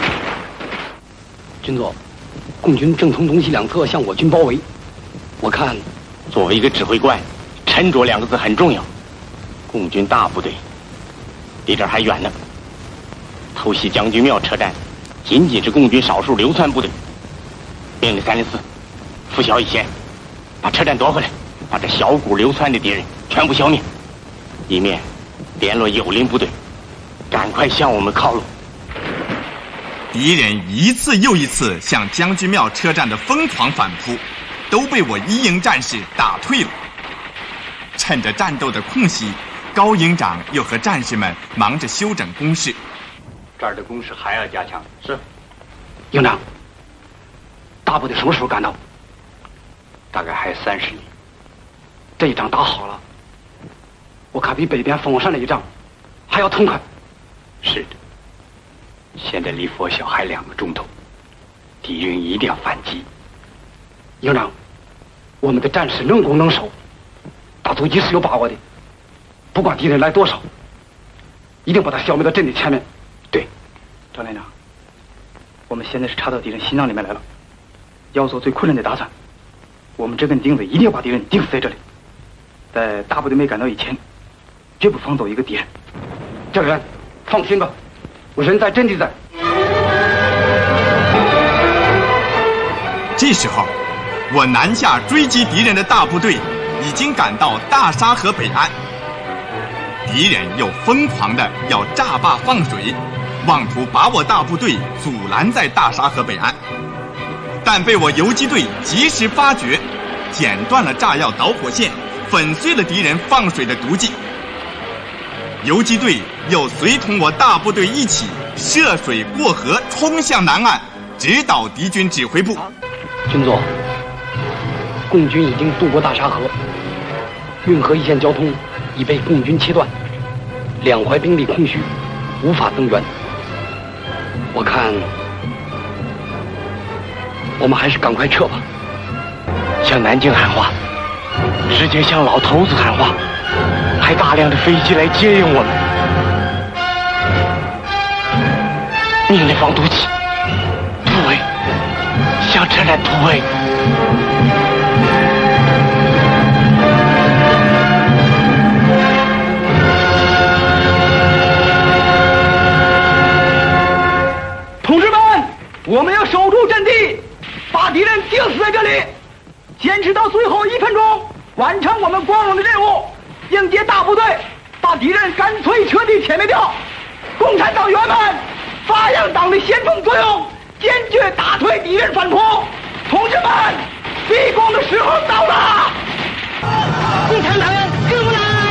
军座，共军正从东西两侧向我军包围，我看作为一个指挥官，沉着2个字很重要。共军大部队离这儿还远呢，偷袭将军庙车站仅仅是共军少数流窜部队。命令304，拂晓以前把车站夺回来，把这小股流窜的敌人全部消灭，以免联络友邻部队赶快向我们靠拢。 敌人一次又一次向将军庙车站的疯狂反扑，都被我1营战士打退了。趁着战斗的空隙，高营长又和战士们忙着修整工事。 这儿的工事还要加强。 是，营长，大部队什么时候赶到？ 大概还30里。 这一仗打好了，我看比北边凤凰山那一仗还要痛快。 是的，现在离拂晓还2个钟头， 敌人一定要反击。 营长，我们的战士能攻能守，打突击是有把握的。不管敌人来多少，一定把他消灭到阵地前面。 对， 张连长，我们现在是插到敌人心脏里面来了，要做最困难的打算。我们这根钉子一定要把敌人钉死在这里，在大部队没赶到以前，绝不放走一个敌人。 教员，放心吧，我人在阵地在。 这时候，我南下追击敌人的大部队已经赶到大沙河北岸，敌人又疯狂的要炸坝放水，妄图把我大部队阻拦在大沙河北岸，但被我游击队及时发觉，剪断了炸药导火线，粉碎了敌人放水的毒计。游击队又随同我大部队一起涉水过河，冲向南岸，直捣敌军指挥部。 军座，共军已经渡过大沙河，运河一线交通已被共军切断，两淮兵力空虚，无法增援。我看我们还是赶快撤吧。 向南京喊话，直接向老头子喊话，派大量的飞机来接应我们。命令防毒器突围，向车站突围。 同志们，我们要守住阵地，把敌人钉死在这里，坚持到最后1分钟，完成我们光荣的任务，迎接大部队，把敌人干脆彻底歼灭掉。共产党员们，发扬党的先锋作用，坚决打退敌人反扑。同志们，立功的时候到了！共产党员跟我来！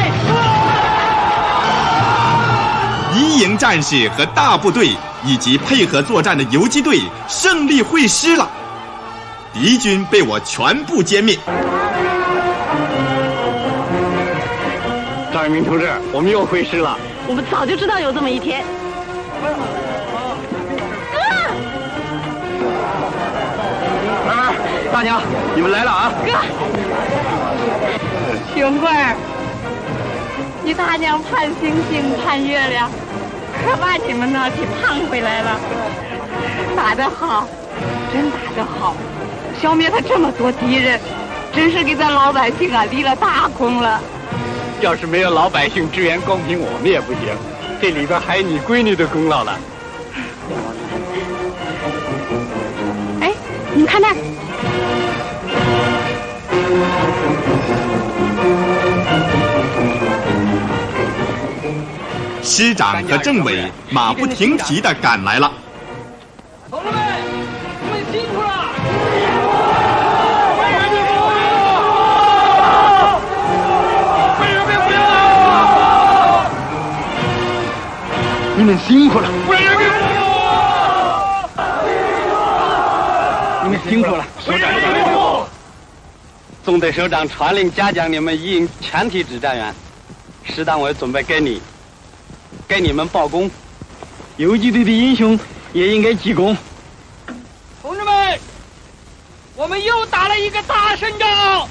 一营战士和大部队以及配合作战的游击队胜利会师了，敌军被我全部歼灭。 张一鸣同志，我们又会师了。 我们早就知道有这么一天。 大娘，你们来了啊！ 哥，兄贵儿，你大娘盼星星盼月亮，可把你们那给盼回来了。打得好，真打得好，消灭了这么多敌人，真是给咱老百姓啊立了大功了。 要是没有老百姓支援，光凭我们也不行。这里边还有你闺女的功劳了。 哎，你们看那儿。 师长和政委马不停蹄地赶来了。 同志们，你们辛苦了！ 你们辛苦了！ 你们辛苦了！首长，纵队首长传令嘉奖你们一营全体指战员，师党委准备给你们报功。游击队的英雄也应该记功。 同志们，我们又打了一个大胜仗！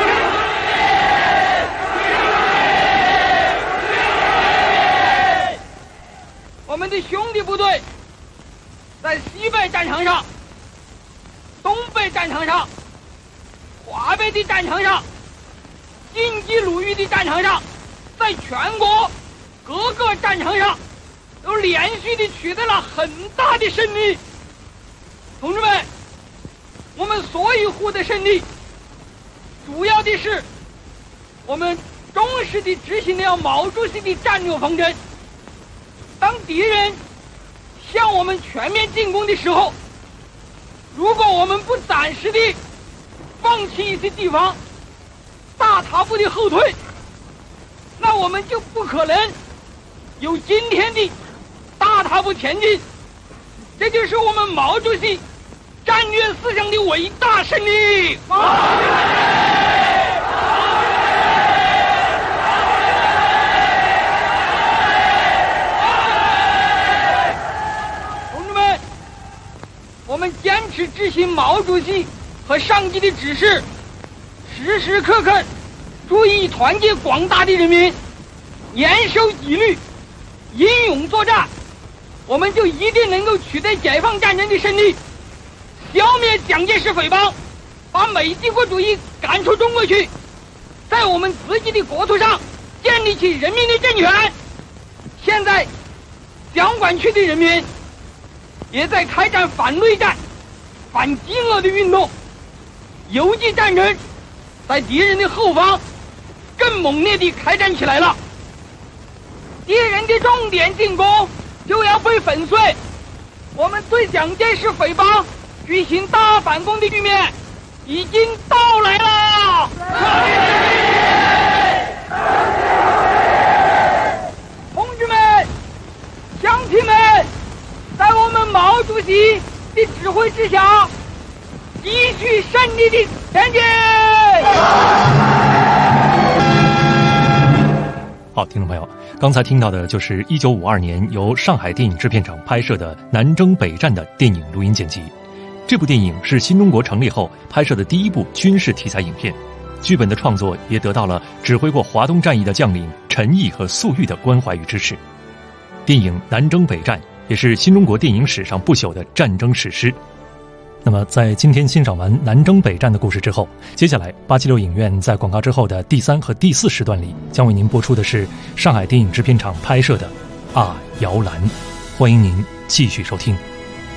我们的兄弟部队在西北战场上、东北战场上、华北的战场上、晋冀鲁豫的战场上，在全国各个战场上都连续的取得了很大的胜利。同志们，我们所以获得胜利，主要的是我们忠实地执行了毛主席的战略方针。当敌人向我们全面进攻的时候，如果我们不暂时地放弃一些地方，大踏步的后退，那我们就不可能有今天的大踏步前进。这就是我们毛主席战略思想的伟大胜利。我我们坚持执行毛主席和上级的指示，时时刻刻注意团结广大的人民，严守纪律，英勇作战，我们就一定能够取得解放战争的胜利，消灭蒋介石匪帮，把美帝国主义赶出中国去，在我们自己的国土上建立起人民的政权。现在蒋管区的人民也在开展反内战、反饥饿的运动，游击战争在敌人的后方更猛烈地开展起来了。敌人的重点进攻就要被粉碎，我们对蒋介石匪帮举行大反攻的局面已经到来了。同志们、乡亲们，在我们毛主席的指挥之下，继续胜利的前进。 好，听众朋友，刚才听到的就是1952年由上海电影制片厂拍摄的《南征北战》的电影录音剪辑。这部电影是新中国成立后拍摄的第一部军事题材影片，剧本的创作也得到了指挥过华东战役的将领陈毅和粟裕的关怀与支持。电影《南征北战》也是新中国电影史上不朽的战争史诗。那么在今天欣赏完南征北战的故事之后，接下来876影院在广告之后的第3和第4时段里将为您播出的是上海电影制片厂拍摄的《啊摇篮》，欢迎您继续收听。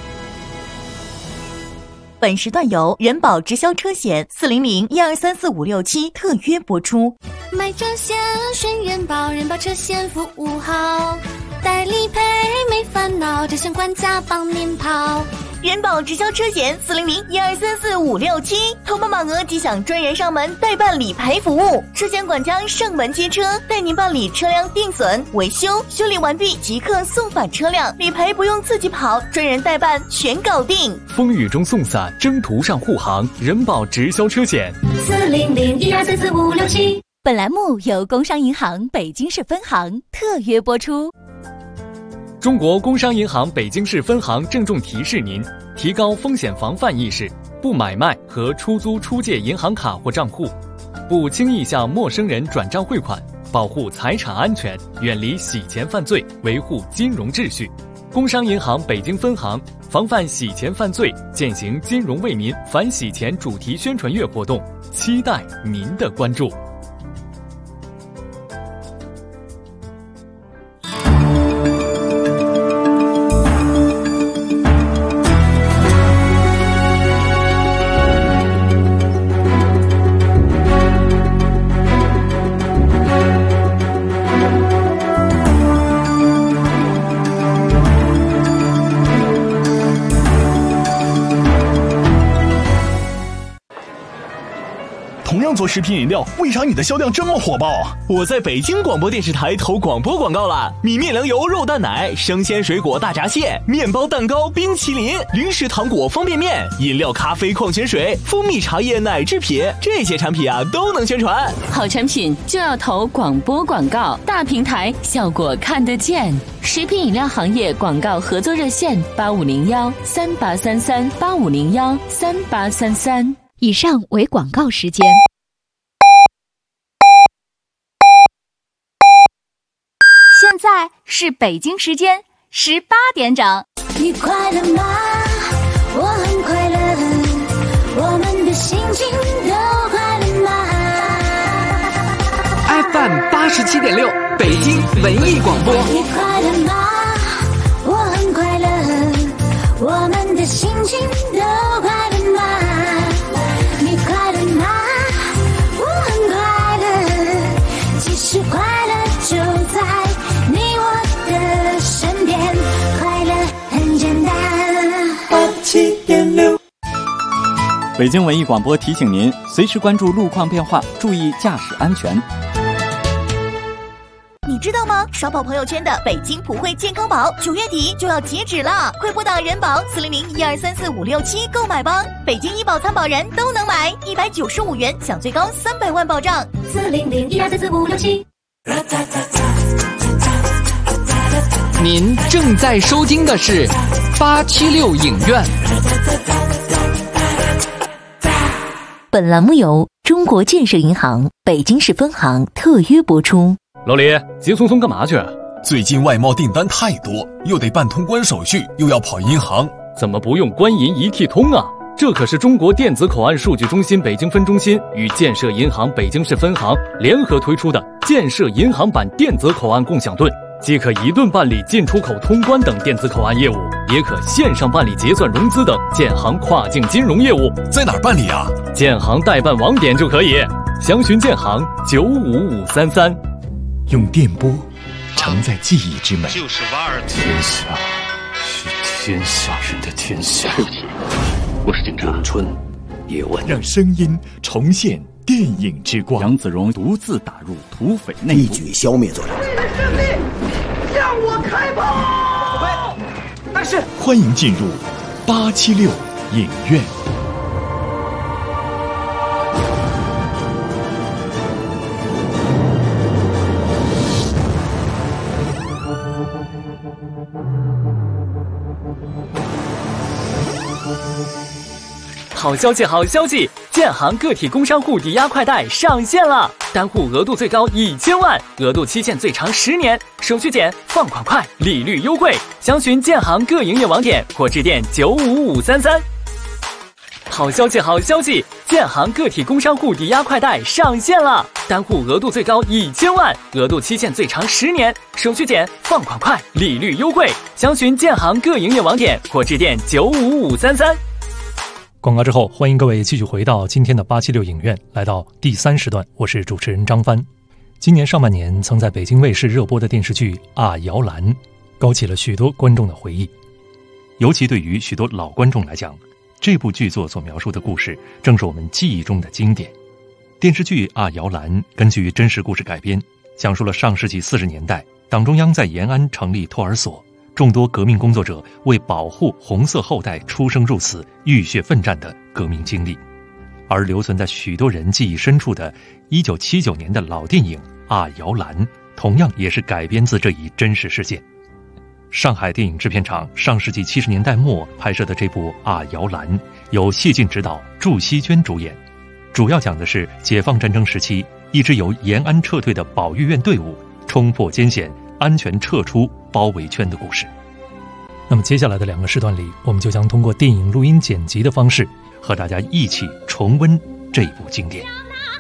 本时段由人保直销车险400-1234567特约播出。 买车险选人保，人保车险服务好，代理赔没烦恼，这险管家帮您跑。 人保直销车险400-1234567，投保满额即享专人上门代办理赔服务，车险管家上门接车，带您办理车辆定损、维修，修理完毕即刻送返车辆，理赔不用自己跑，专人代办全搞定。 风雨中送伞，征途上护航，人保直销车险 400-1234567。 本栏目由工商银行北京市分行特约播出。 中国工商银行北京市分行郑重提示您：提高风险防范意识，不买卖和出租出借银行卡或账户，不轻易向陌生人转账汇款，保护财产安全，远离洗钱犯罪，维护金融秩序。工商银行北京分行防范洗钱犯罪，践行金融为民反洗钱主题宣传月活动，期待您的关注。 同样做食品饮料，为啥你的销量这么火爆？ 我在北京广播电视台投广播广告了，米面粮油肉蛋奶，生鲜水果大闸蟹，面包蛋糕冰淇淋，零食糖果方便面，饮料咖啡矿泉水，蜂蜜茶叶奶制品，这些产品啊都能宣传。 好产品就要投广播广告，大平台效果看得见。食品饮料行业广告合作热线8501-3833-8501-3833。 以上为广告时间。 现在是北京时间18点整。 你快乐吗？我很快乐，我们的心情都快乐吗 ？FM 87.6，北京文艺广播。 你快乐吗？我很快乐，我们的心情都快乐吗？你快乐吗？我很快乐，其实快乐就在你我的身边，快乐很简单。87.6。 北京文艺广播提醒您，随时关注路况变化，注意驾驶安全。 你知道吗？刷爆朋友圈的北京普惠健康宝9月底就要截止了，快拨打人保400-1234567购买吧！北京医保参保人都能买，195元享最高300万保障。 400-1234567。 您正在收听的是876影院。 本栏目由中国建设银行北京市分行特约播出。 老李，急匆匆干嘛去？ 最近外贸订单太多，又得办通关手续，又要跑银行， 怎么不用官银一体通啊？这可是中国电子口岸数据中心北京分中心与建设银行北京市分行联合推出的建设银行版电子口岸共享盾，既可一盾办理进出口通关等电子口岸业务，也可线上办理结算融资等建行跨境金融业务。 在哪儿办理啊？ 建行代办网点就可以，详询建行95533。 用电波承载记忆之美， 就是瓦尔。 天下是天下人的天下。 对不起，我是警察。 咏春叶问，让声音重现电影之光。 杨子荣独自打入土匪内部， 一举消灭罪人。 胜利，向我开炮！ 但是，欢迎进入876影院。 好消息，好消息！建行个体工商户抵押快贷上线了，单户额度最高1000万，额度期限最长10年，手续简，放款快，利率优惠。详询建行各营业网点或致电95533。好消息，好消息！建行个体工商户抵押快贷上线了，单户额度最高1000万，额度期限最长10年，手续简，放款快，利率优惠。详询建行各营业网点或致电95533。 广告之后，欢迎各位继续回到今天的876影院，来到第3时段，我是主持人张帆。今年上半年曾在北京卫视热播的电视剧《啊摇篮》，勾起了许多观众的回忆。尤其对于许多老观众来讲，这部剧作所描述的故事正是我们记忆中的经典。电视剧《啊摇篮》根据真实故事改编，讲述了上世纪40年代党中央在延安成立托儿所，众多革命工作者为保护红色后代出生入死浴血奋战的革命经历。而留存在许多人记忆深处的1979年的老电影《啊摇篮》，同样也是改编自这一真实事件。上海电影制片厂上世纪70年代末拍摄的这部《啊摇篮》，由谢晋执导，祝希娟主演，主要讲的是解放战争时期一支由延安撤退的保育院队伍冲破艰险，安全撤出包围圈的故事。那么接下来的2个时段里，我们就将通过电影录音剪辑的方式，和大家一起重温这部经典。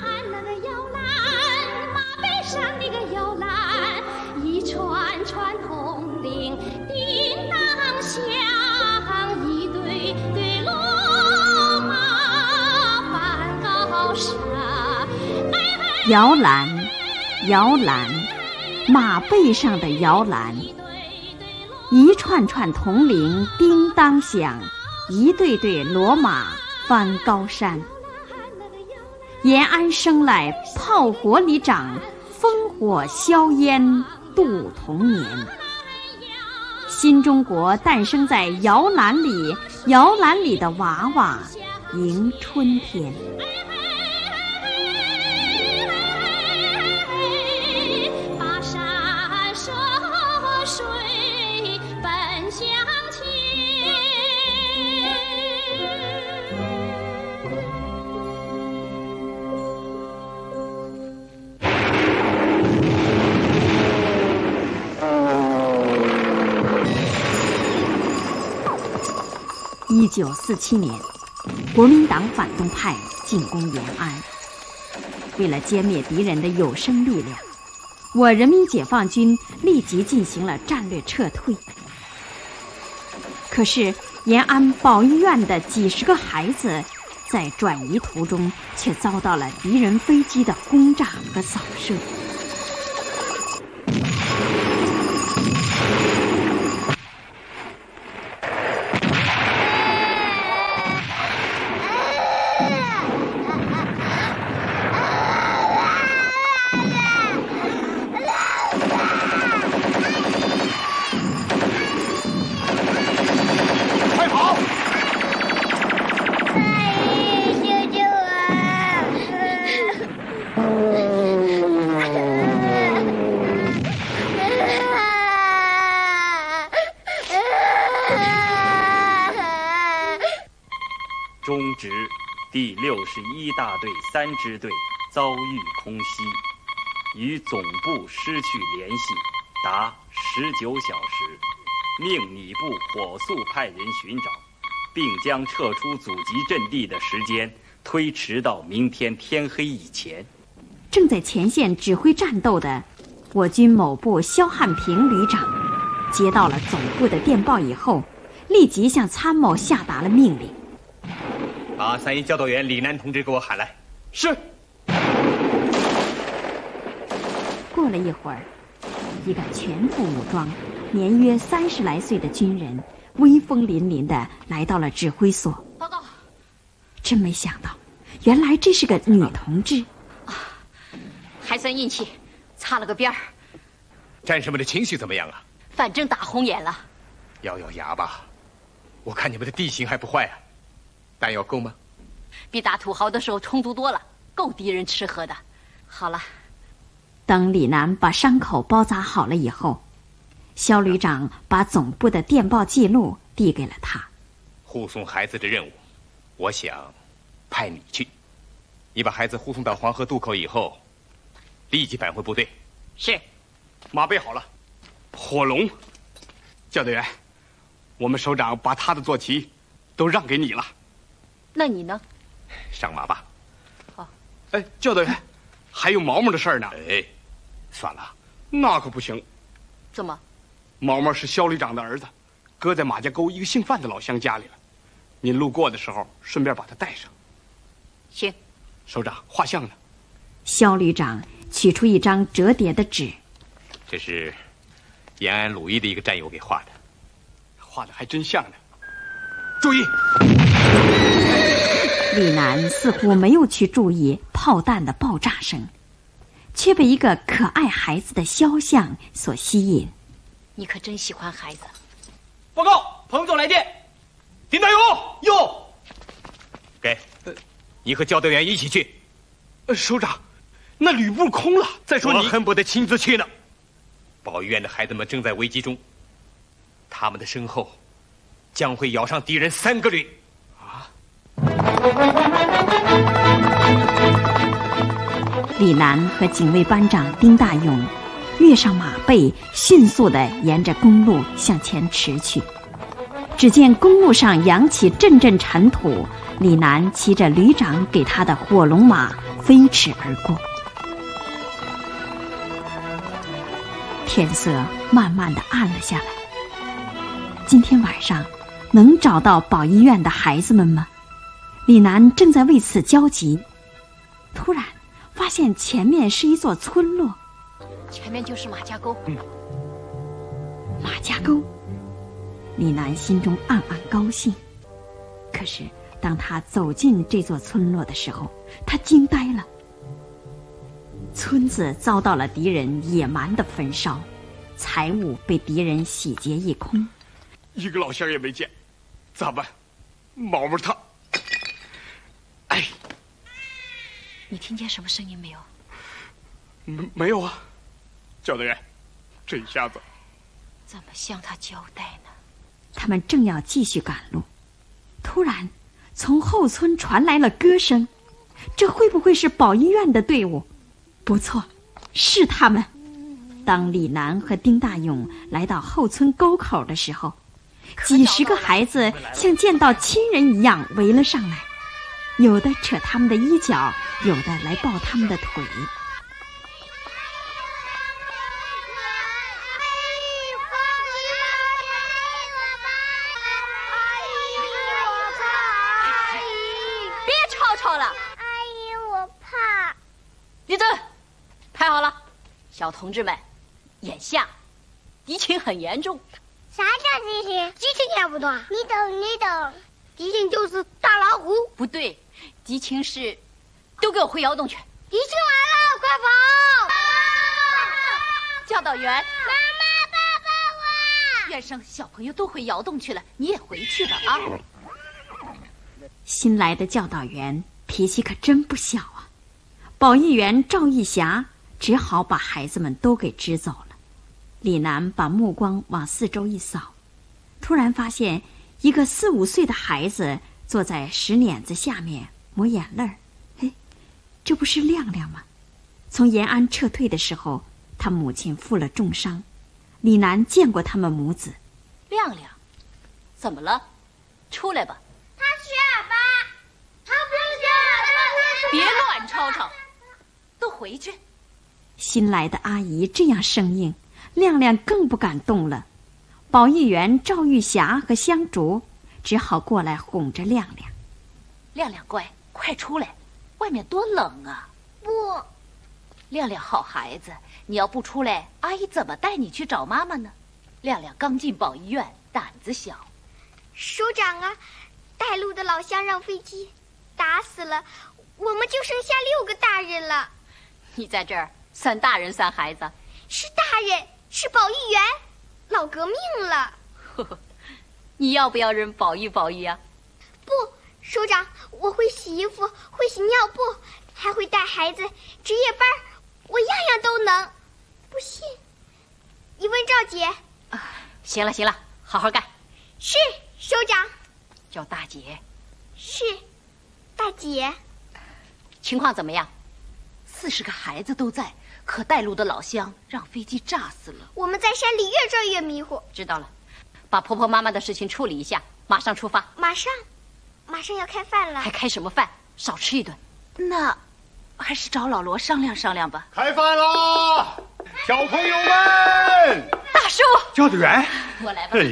摇篮，摇篮，马背上的摇篮，一串串铜铃叮当响，一对对骡马翻高山。延安生来炮火里长，烽火硝烟度童年。新中国诞生在摇篮里，摇篮里的娃娃迎春天。1947年，国民党反动派进攻延安。为了歼灭敌人的有生力量，我人民解放军立即进行了战略撤退。可是，延安保育院的几十个孩子，在转移途中却遭到了敌人飞机的轰炸和扫射。 第61大队3支队遭遇空袭，与总部失去联系达19小时，命你部火速派人寻找，并将撤出阻击阵地的时间推迟到明天天黑以前。 正在前线指挥战斗的我军某部肖汉平旅长接到了总部的电报以后，立即向参谋下达了命令， 把3一教导员李楠同志给我喊来。 是。 过了一会儿，一个全副武装年约30来岁的军人威风凛凛地来到了指挥所。 报告。 真没想到，原来这是个女同志。 还算运气，擦了个边儿。 战士们的情绪怎么样啊？ 反正打红眼了。 咬咬牙吧，我看你们的地形还不坏啊，弹药够吗？ 比打土豪的时候充足多了，够敌人吃喝的。好了。 等李楠把伤口包扎好了以后，肖旅长把总部的电报记录递给了他。 护送孩子的任务，我想派你去。你把孩子护送到黄河渡口以后，立即返回部队。 是。 马备好了。火龙，教导员，我们首长把他的坐骑都让给你了。 那你呢？ 上马吧。 好。 哎，教导员，还有毛毛的事儿呢。 哎， 算了，那可不行。 怎么？ 毛毛是肖旅长的儿子，搁在马家沟一个姓范的老乡家里了。您路过的时候，顺便把他带上。 行。 首长，画像呢？ 肖旅长取出一张折叠的纸， 这是延安鲁豫的一个战友给画的， 画的还真像呢。注意！ 李楠似乎没有去注意炮弹的爆炸声，却被一个可爱孩子的肖像所吸引。 你可真喜欢孩子。 报告，彭总来电。丁大勇，哟， 给，你和教导员一起去。 首长，那旅部空了。再说你， 我恨不得亲自去呢。保育院的孩子们正在危机中，他们的身后将会咬上敌人3个旅。 李楠和警卫班长丁大勇跃上马背，迅速地沿着公路向前驰去。只见公路上扬起阵阵尘土，李楠骑着旅长给他的火龙马飞驰而过。天色慢慢地暗了下来。今天晚上能找到保医院的孩子们吗？李楠正在为此焦急，突然发现前面是一座村落。 前面就是马家沟。 马家沟，李楠心中暗暗高兴。可是当他走进这座村落的时候，他惊呆了。村子遭到了敌人野蛮的焚烧，财物被敌人洗劫一空， 一个老乡也没见，咋办？毛毛他，哎， 你听见什么声音没有？ 没有啊，教导员，这一下子怎么向他交代呢？ 他们正要继续赶路，突然从后村传来了歌声，这会不会是保医院的队伍？不错，是他们。当李楠和丁大勇来到后村沟口的时候，几十个孩子像见到亲人一样围了上来，有的扯他们的衣角，有的来抱他们的腿。 别吵吵了，阿姨，我怕。 立正，排好了，小同志们，眼下敌情很严重。 啥叫敌情？敌情也不懂。你懂。敌情就是大老虎。 不对，敌情是，都给我回窑洞去。 敌情来了，快跑！ 教导员，妈妈，爸爸，我。 院上的小朋友都回窑洞去了，你也回去吧啊！ 新来的教导员脾气可真不小啊。保育员赵义霞只好把孩子们都给支走了。李楠把目光往四周一扫，突然发现一个4、5岁的孩子坐在石碾子下面抹眼泪儿。哎，这不是亮亮吗？从延安撤退的时候，他母亲负了重伤，李楠见过他们母子。 亮亮，怎么了？出来吧。 他是哑巴，他不是哑巴。 别乱吵吵，都回去。 新来的阿姨这样生硬，亮亮更不敢动了。保育员赵玉霞和香竹只好过来哄着亮亮。 亮亮乖，快出来，外面多冷啊！ 不， 亮亮好孩子，你要不出来，阿姨怎么带你去找妈妈呢？亮亮刚进保医院，胆子小。 首长啊，带路的老乡让飞机打死了，我们就剩下6个大人了。 你在这儿算大人算孩子？ 是大人，是保育员，老革命了。 呵呵，你要不要人保育保育啊？ 不，首长，我会洗衣服，会洗尿布，还会带孩子值夜班，我样样都能。不信，你问赵姐。 行了行了，好好干。 是，首长。 叫大姐。 是，大姐。 情况怎么样？40个孩子都在，可带路的老乡让飞机炸死了。 我们在山里越转越迷糊。 知道了，把婆婆妈妈的事情处理一下，马上出发。 马上要开饭了。 还开什么饭？少吃一顿。那还是找老罗商量商量吧。 开饭啦，小朋友们！ 大叔， 教导员， 我来吧。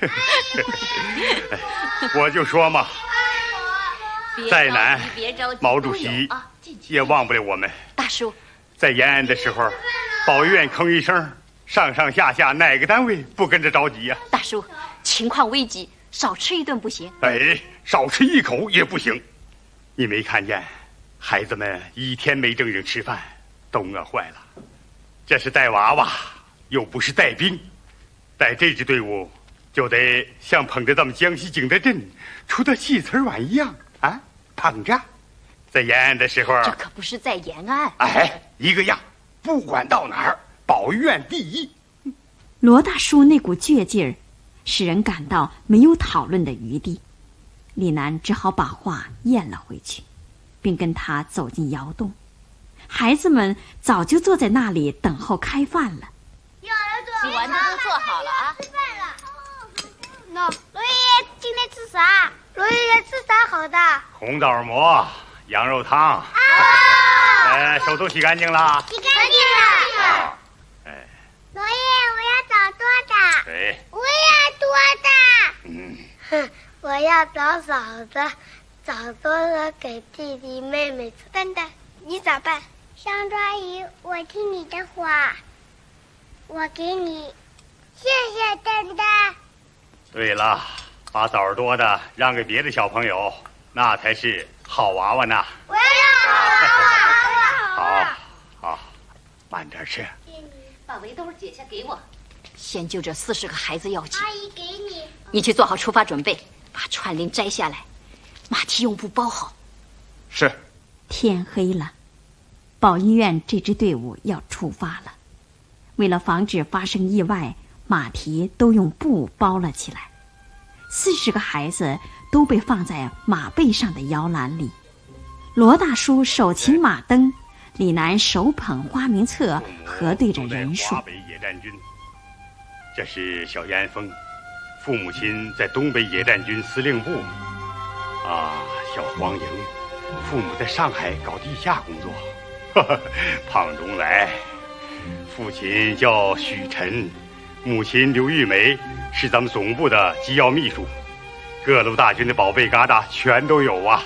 我就说嘛，再难，毛主席也忘不了我们。 大叔， 在延安的时候，保育院吭一声，上上下下哪个单位不跟着着急呀？ 大叔，情况危急，少吃一顿不行。 哎，少吃一口也不行。你没看见，孩子们1天没正经吃饭，都饿坏了。这是带娃娃，又不是带兵，带这支队伍就得像捧着咱们江西景德镇出的戏词碗一样啊，捧着。在延安的时候， 这可不是在延安， 哎，一个样，不管到哪儿，保育院第一。 罗大叔那股倔劲儿，使人感到没有讨论的余地。李楠只好把话咽了回去，并跟他走进窑洞。孩子们早就坐在那里等候开饭了。 洗完的都做好了啊！ 吃饭了。喏，罗爷爷今天吃啥？罗爷爷吃啥好的？ 红枣馍、羊肉汤。手都洗干净了。 洗干净了。罗爷爷，我要找多大？ 对。 我要多大？我要找嫂子，找多了给弟弟妹妹吃。蛋蛋，你咋办？香庄阿姨，我听你的话，我给你，谢谢蛋蛋。 对了，把枣儿多的让给别的小朋友，那才是好娃娃呢。 我要好娃娃。 好，慢点吃。 把围兜解下给我，先就这40个孩子要紧。 阿姨给你。 你去做好出发准备，把串铃摘下来，马蹄用布包好。 是。 天黑了，保医院这支队伍要出发了。为了防止发生意外，马蹄都用布包了起来。40个孩子都被放在马背上的摇篮里。罗大叔手擎马灯，李楠手捧花名册，核对着人数。 华北野战军，这是小严峰，父母亲在东北野战军司令部。小黄营，父母在上海搞地下工作。胖中来，父亲叫许晨，母亲刘玉梅，是咱们总部的机要秘书。各路大军的宝贝疙瘩全都有啊。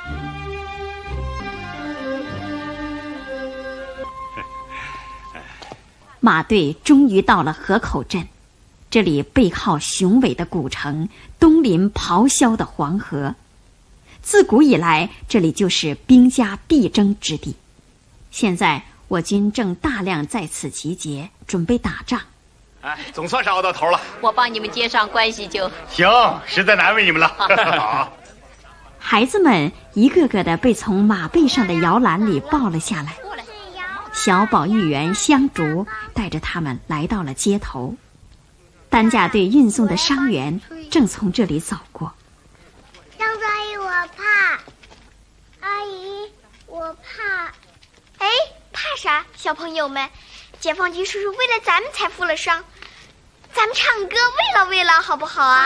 马队终于到了河口镇，这里背靠雄伟的古城，东临咆哮的黄河。自古以来，这里就是兵家必争之地。现在我军正大量在此集结，准备打仗。 总算是熬到头了。 我帮你们接上关系就行，实在难为你们了。好。 孩子们一个个的被从马背上的摇篮里抱了下来。小保育员香竹带着他们来到了街头，担架队运送的伤员正从这里走过。 香竹阿姨，我怕。 小朋友们，解放军叔叔为了咱们才负了伤，咱们唱歌慰劳好不好啊？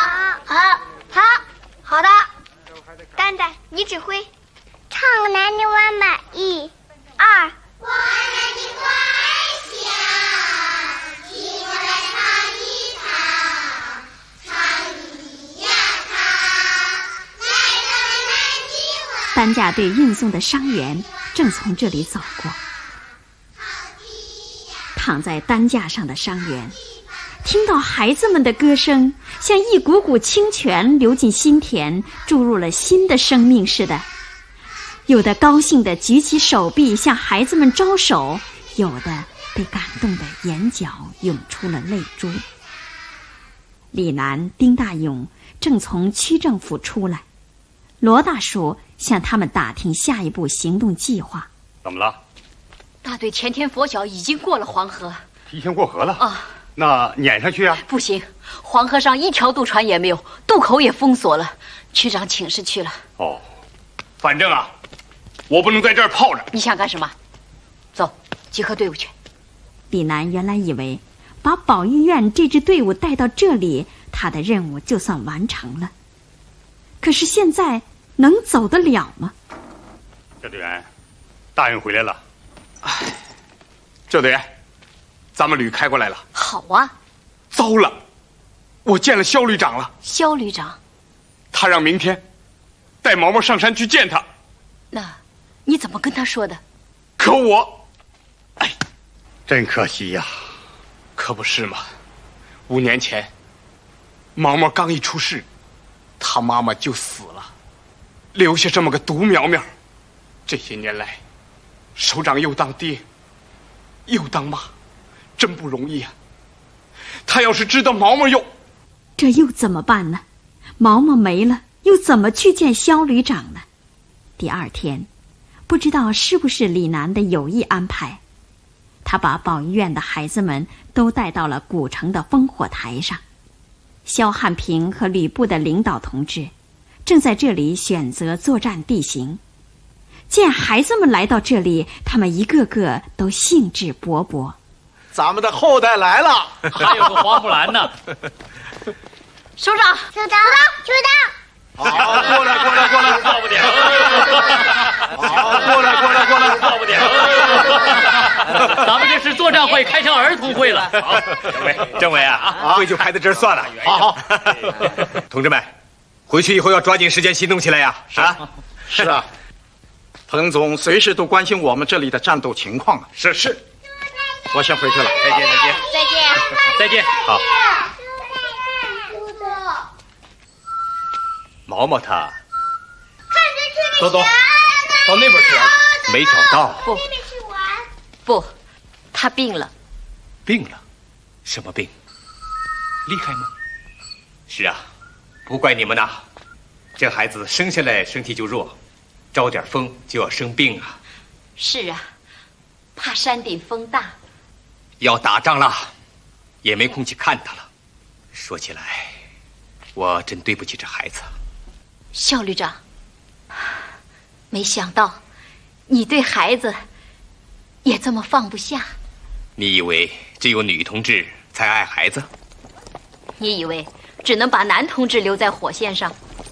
好的。丹丹，你指挥，唱个南泥湾吧，1、2。我们的欢笑，替我来唱一唱，唱一呀唱，来到了南泥湾。 担架队运送的伤员正从这里走过，躺在担架上的伤员听到孩子们的歌声，像一股股清泉流进心田，注入了新的生命似的。有的高兴地举起手臂向孩子们招手，有的被感动得眼角涌出了泪珠。李楠、丁大勇正从区政府出来，罗大叔向他们打听下一步行动计划。 怎么了？ 大队前天拂晓已经过了黄河， 提前过河了啊？ 那撵上去啊？ 不行，黄河上一条渡船也没有，渡口也封锁了。区长请示去了。 哦，反正啊，我不能在这儿泡着。 你想干什么？走，集合队伍去。 李楠原来以为把保育院这支队伍带到这里，他的任务就算完成了。可是现在能走得了吗？ 郑队员，大运回来了。郑队员，咱们旅开过来了。 好啊。 糟了，我见了肖旅长了。 肖旅长？ 他让明天带毛毛上山去见他。 那你怎么跟他说的？ 可我，真可惜呀。可不是嘛，5年前毛毛刚一出世，他妈妈就死了，留下这么个独苗苗。这些年来，首长又当爹又当妈，真不容易啊。他要是知道毛毛这又怎么办呢？毛毛没了，又怎么去见肖旅长呢？第二天，不知道是不是李楠的有意安排，他把保育院的孩子们都带到了古城的烽火台上。肖汉平和旅部的领导同志正在这里选择作战地形。见孩子们来到这里，他们一个个都兴致勃勃。 咱们的后代来了， 还有个黄不兰呢。 首长， 好，过来， 到不点。 好，过来， 到不点。咱们这是作战会开成儿童会了。好， 政委啊，会就开在这儿算了。 好， 同志们，回去以后要抓紧时间行动起来呀！ 是啊，彭总随时都关心我们这里的战斗情况啊。 是。 我先回去了。 再见。好。毛毛他走，到那边去玩。 没找到。 不，他病了。 病了？什么病？厉害吗？是啊，不怪你们呐。这孩子生下来身体就弱，招点风就要生病啊。 是啊，怕山顶风大。 要打仗了，也没空去看他了。说起来，我真对不起这孩子。 肖旅长，没想到你对孩子也这么放不下。 你以为只有女同志才爱孩子？ 你以为只能把男同志留在火线上？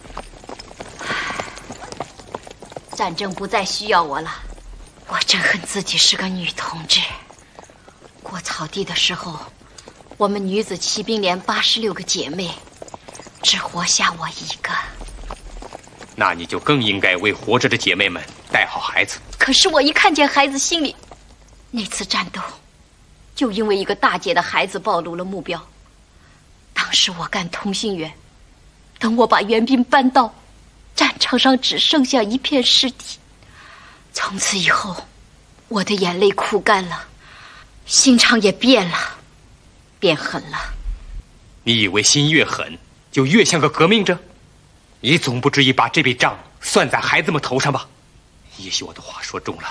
战争不再需要我了，我真恨自己是个女同志。过草地的时候，我们女子骑兵连86个姐妹，只活下我一个。 那你就更应该为活着的姐妹们带好孩子。 可是我一看见孩子，心里……那次战斗，就因为一个大姐的孩子暴露了目标。当时我干通信员，等我把援兵搬到战场上，只剩下一片尸体。从此以后，我的眼泪哭干了，心肠也变了，变狠了。 你以为心越狠，就越像个革命者？你总不至于把这笔账算在孩子们头上吧？也许我的话说重了。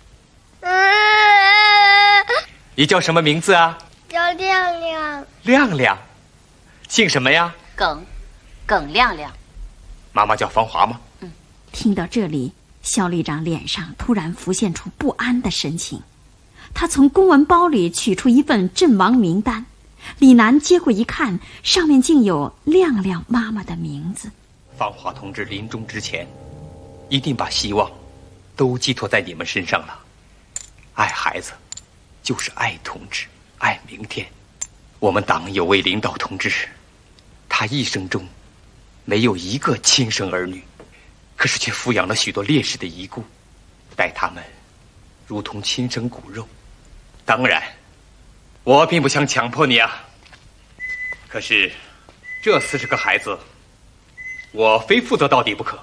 你叫什么名字啊？ 叫亮亮。 亮亮，姓什么呀？ 耿亮亮。 妈妈叫芳华吗？ 听到这里，肖旅长脸上突然浮现出不安的神情。 他从公文包里取出一份阵亡名单，李楠接过一看，上面竟有亮亮妈妈的名字。 芳华同志临终之前，一定把希望都寄托在你们身上了。爱孩子，就是爱同志，爱明天。我们党有位领导同志，他一生中没有一个亲生儿女，可是却抚养了许多烈士的遗孤，待他们如同亲生骨肉。当然，我并不想强迫你啊。可是，这40个孩子，我非负责到底不可。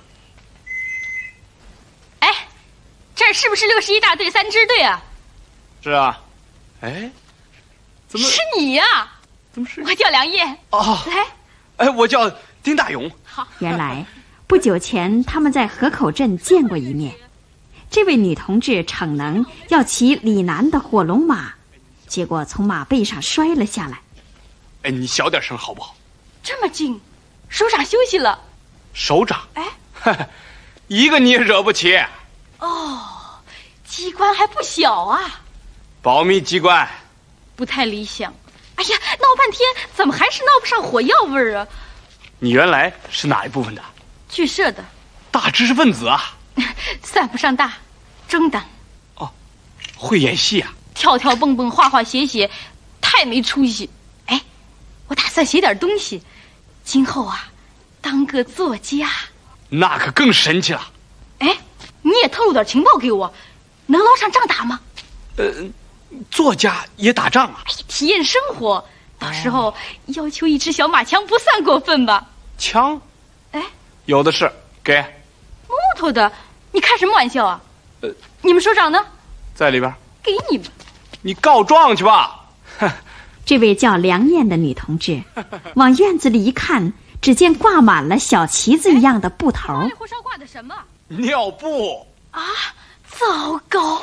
哎，这是不是61大队3支队啊？ 是啊。哎，怎么是你呀？ 怎么是？ 我叫梁烨。 哦， 来。 哎，我叫丁大勇。 好。 原来不久前他们在河口镇见过一面。这位女同志逞能要骑李楠的火龙马，结果从马背上摔了下来。 哎，你小点声好不好？ 这么近，首长休息了。 首长？ 哎， 一个你也惹不起。 哦，机关还不小啊。 保密机关。 不太理想。哎呀，闹半天怎么还是闹不上火药味儿啊？ 你原来是哪一部分的？ 剧社的。 大知识分子啊。 算不上大，中等。 哦，会演戏啊？ 跳跳蹦蹦，画画写写，太没出息。哎，我打算写点东西，今后啊，当个作家。 那可更神奇了。 哎，你也透露点情报给我，能捞上仗打吗？ 作家也打仗啊？ 哎，体验生活，到时候要求一支小马枪不算过分吧？ 枪？ 哎， 有的是，给。 木头的，你开什么玩笑啊？你们首长呢？ 在里边。 给你们。 你告状去吧。 这位叫梁燕的女同志，往院子里一看，只见挂满了小旗子一样的布头。 火烧挂的什么？ 尿布。 啊！糟糕！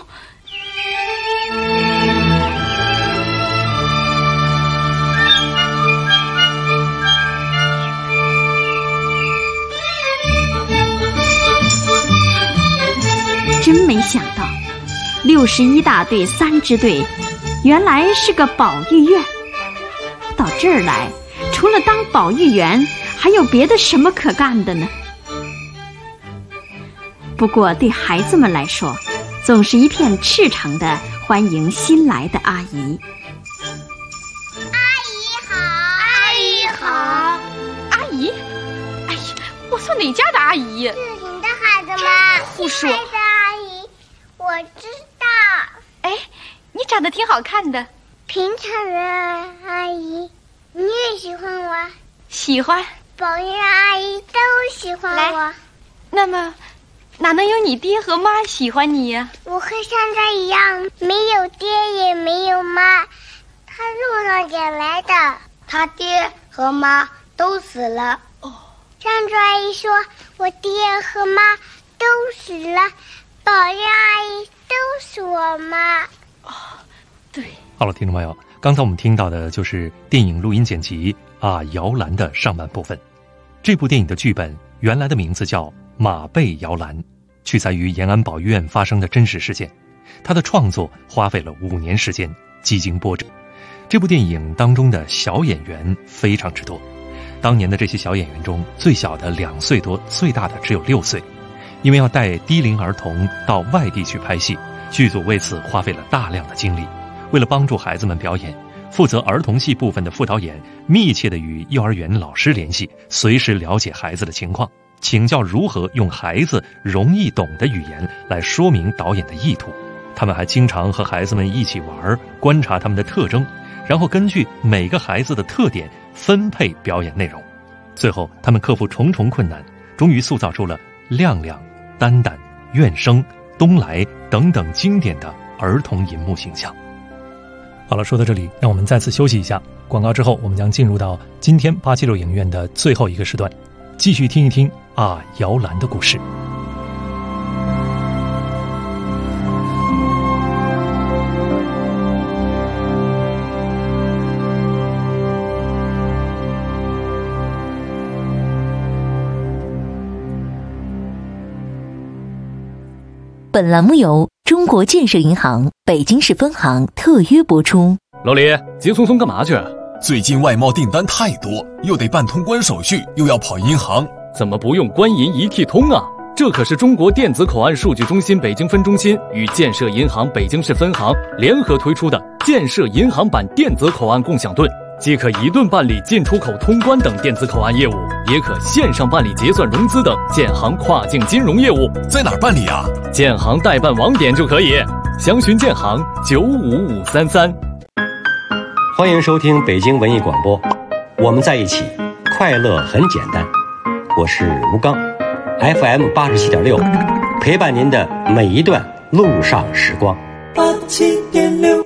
真没想到，61大队3支队原来是个保育院。到这儿来，除了当保育员，还有别的什么可干的呢？不过对孩子们来说，总是一片赤诚的欢迎新来的阿姨。 阿姨好， 阿姨，哎呀，我算哪家的阿姨？ 是你的孩子吗？ 胡说！ 我知道。 哎，你长得挺好看的。 平常人阿姨，你也喜欢我？ 喜欢。 保育阿姨都喜欢我。 那么，哪能有你爹和妈喜欢你呀？ 我和珊珊一样，没有爹也没有妈，他路上捡来的。他爹和妈都死了。 哦。 珊珊阿姨说，我爹和妈都死了。保育阿姨都是我妈。 哦，对。 好了，听众朋友，刚才我们听到的就是电影录音剪辑《摇篮》的上半部分。这部电影的剧本原来的名字叫《马背摇篮》，取材于延安保育院发生的真实事件。它的创作花费了5年时间，几经波折。这部电影当中的小演员非常之多，当年的这些小演员中，最小的2岁多，最大的只有6岁。因为要带低龄儿童到外地去拍戏，剧组为此花费了大量的精力。为了帮助孩子们表演，负责儿童戏部分的副导演密切地与幼儿园老师联系，随时了解孩子的情况，请教如何用孩子容易懂的语言来说明导演的意图。他们还经常和孩子们一起玩，观察他们的特征，然后根据每个孩子的特点分配表演内容。最后他们克服重重困难，终于塑造出了亮亮、丹丹、苑生、东来等等经典的儿童银幕形象。 好了，说到这里，让我们再次休息一下。广告之后，我们将进入到今天876影院的最后一个时段，继续听一听摇篮的故事。 本栏目由中国建设银行北京市分行特约播出。 老李，急匆匆干嘛去？ 最近外贸订单太多，又得办通关手续，又要跑银行， 怎么不用官银一体通啊？这可是中国电子口岸数据中心北京分中心与建设银行北京市分行联合推出的建设银行版电子口岸共享盾，既可一盾办理进出口通关等电子口岸业务，也可线上办理结算融资等建行跨境金融业务。 在哪儿办理啊？ 建行代办网点就可以，详询建行95533。 欢迎收听北京文艺广播，我们在一起，快乐很简单。我是吴刚 ，FM 87.6，陪伴您的每一段路上时光。 87.6。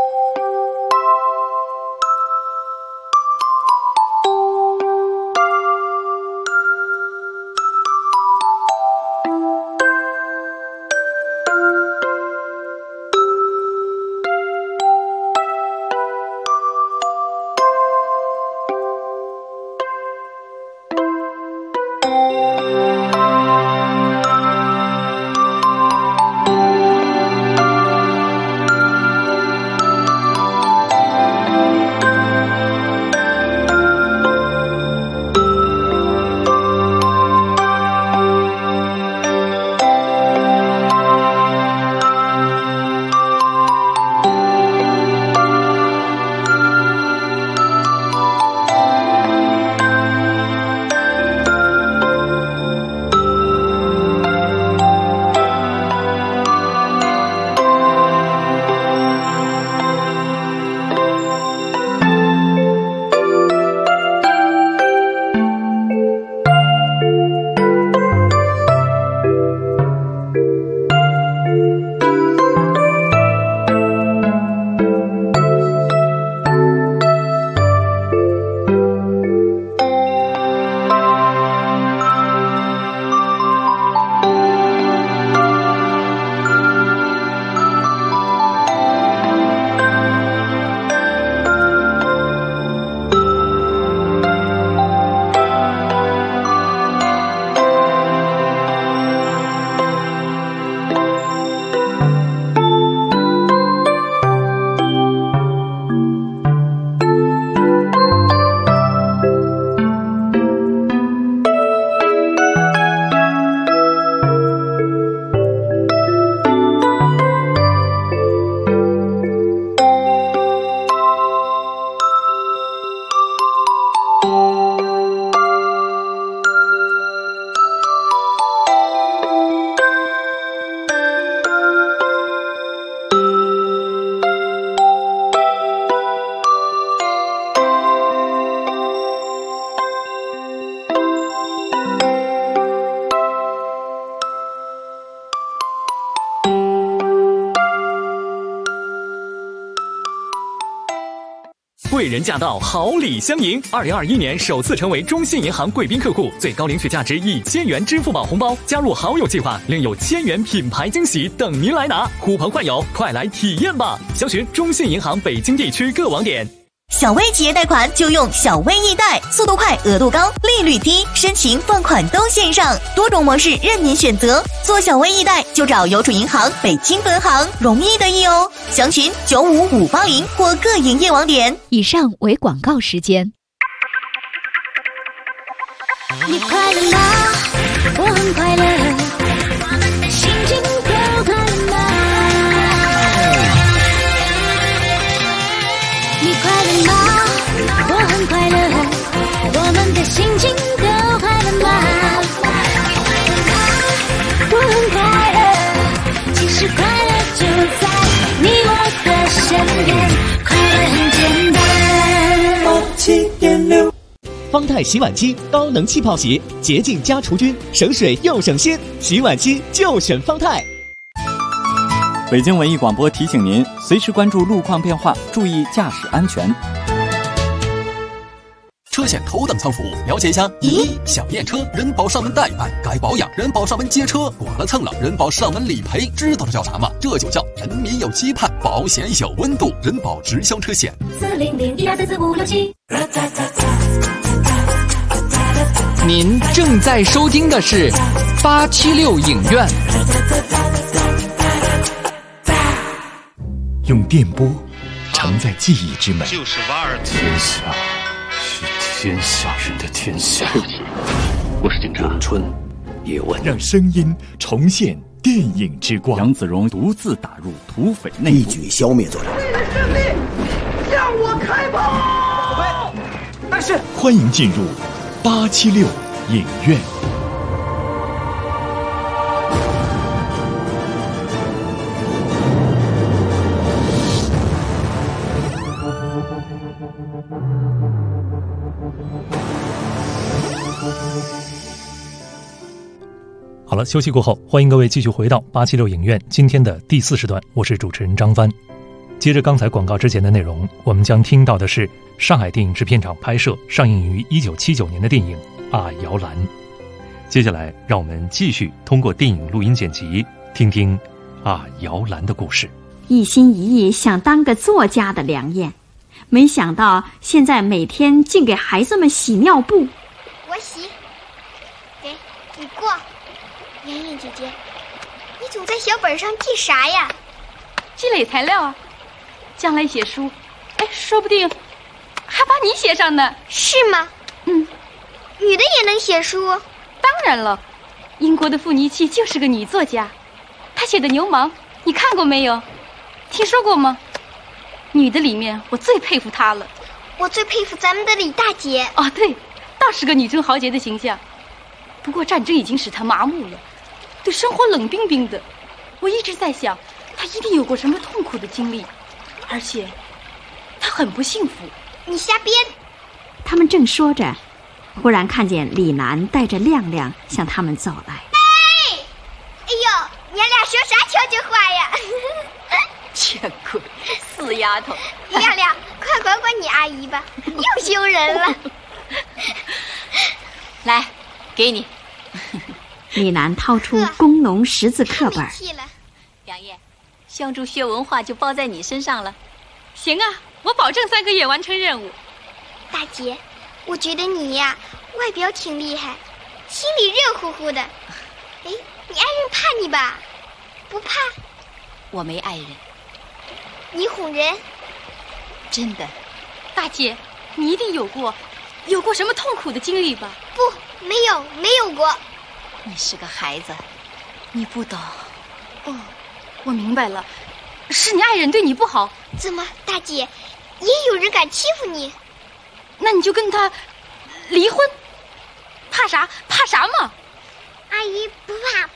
贵人驾到，好礼相迎。2021年首次成为中信银行贵宾客户，最高领取价值1000元支付宝红包。加入好友计划，另有1000元品牌惊喜等您来拿。呼朋唤友，快来体验吧！详询中信银行北京地区各网点。 小微企业贷款就用小微易贷，速度快，额度高，利率低，申请放款都线上，多种模式任您选择。做小微易贷就找邮储银行北京分行，容易得意哦。详询95580或各营业网点。 以上为广告时间。 你快乐吗？我很快乐，心情都快乐吗？你快乐吗？我很快乐，我们的心情都快乐吗？我很快乐，其实快乐就在你我的身边，快乐很简单。 87.6。方太洗碗机高能气泡洗，洁净加除菌，省水又省心，洗碗机就选方太。 北京文艺广播提醒您，随时关注路况变化，注意驾驶安全。 车险头等舱服务，了解一下。小验车，人保上门代办；该保养，人保上门接车；剐了蹭了，人保上门理赔。知道这叫啥吗？这就叫人民有期盼，保险有温度。人保直销车险。 40012444567。 您正在收听的是876影院。 用电波承载记忆之美。 就是瓦尔天下是天下人的天下。 对不起，我是警察。咏春叶问， 让声音重现电影之光。 杨子荣独自打入土匪内部， 一举消灭作者。 胜利，向我开炮！ 但是，欢迎进入876影院。 好了，休息过后，欢迎各位继续回到876影院今天的第4时段，我是主持人张帆。接着刚才广告之前的内容，我们将听到的是上海电影制片厂拍摄上映于1979年的电影《啊，摇篮》。接下来让我们继续通过电影录音剪辑听听啊，摇篮的故事。 一心一意想当个作家的梁燕，没想到现在每天竟给孩子们洗尿布。 我洗，给你过。妍妍姐姐，你总在小本上记啥呀？ 积累材料啊，将来写书，哎，说不定还把你写上呢。 是吗？女的也能写书？ 当然了，英国的傅尼契就是个女作家，她写的《牛虻》，你看过没有？听说过吗？女的里面我最佩服她了。 我最佩服咱们的李大姐。 哦，对，倒是个女中豪杰的形象。不过战争已经使她麻木了，对生活冷冰冰的。我一直在想，她一定有过什么痛苦的经历，而且她很不幸福。 你瞎编。 他们正说着，忽然看见李楠带着亮亮向他们走来。 哎呦，你俩说啥悄悄话呀？ 见鬼，死丫头！ 亮亮，快管管你阿姨吧，又羞人了。 来，给你。 李楠掏出工农识字课本。 梁燕，香珠学文化就包在你身上了。 行啊，我保证3个月完成任务。 大姐，我觉得你呀，外表挺厉害，心里热乎乎的。哎，你爱人怕你吧？不怕？ 我没爱人。 你哄人？ 真的。 大姐，你一定有过什么痛苦的经历吧？ 不，没有过。 你是个孩子，你不懂。 哦，我明白了，是你爱人对你不好。 怎么，大姐，也有人敢欺负你？ 那你就跟他离婚，怕啥？怕啥嘛？ 阿姨不怕。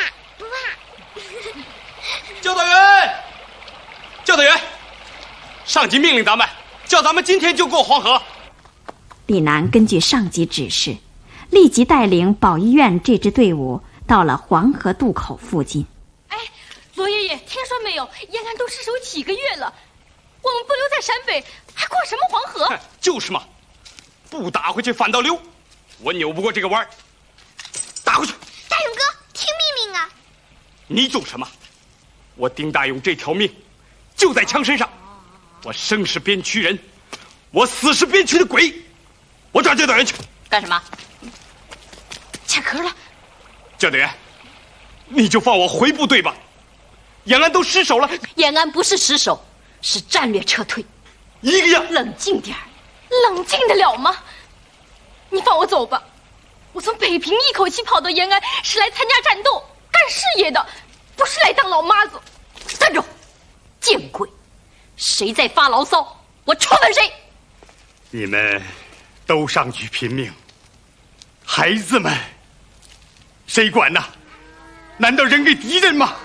教导员，教导员，上级命令咱们，叫咱们今天就过黄河。 李楠根据上级指示，立即带领保医院这支队伍到了黄河渡口附近。 哎，罗爷爷，听说没有？延安都失守几个月了，我们不留在陕北，还过什么黄河？ 就是嘛，不打回去反倒溜，我扭不过这个弯儿，打回去。 大勇哥，听命令啊！ 你懂什么？我丁大勇这条命就在枪身上，我生是边区人，我死是边区的鬼。我找教导员去。 干什么？ 卡壳了。 教导员，你就放我回部队吧。延安都失守了。 延安不是失守，是战略撤退。 一个样。 冷静点儿，冷静得了吗？你放我走吧，我从北平一口气跑到延安，是来参加战斗、干事业的，不是来当老妈子。 站住！见鬼！谁在发牢骚，我处分谁！ 你们都上去拼命，孩子们谁管呢？难道扔给敌人吗？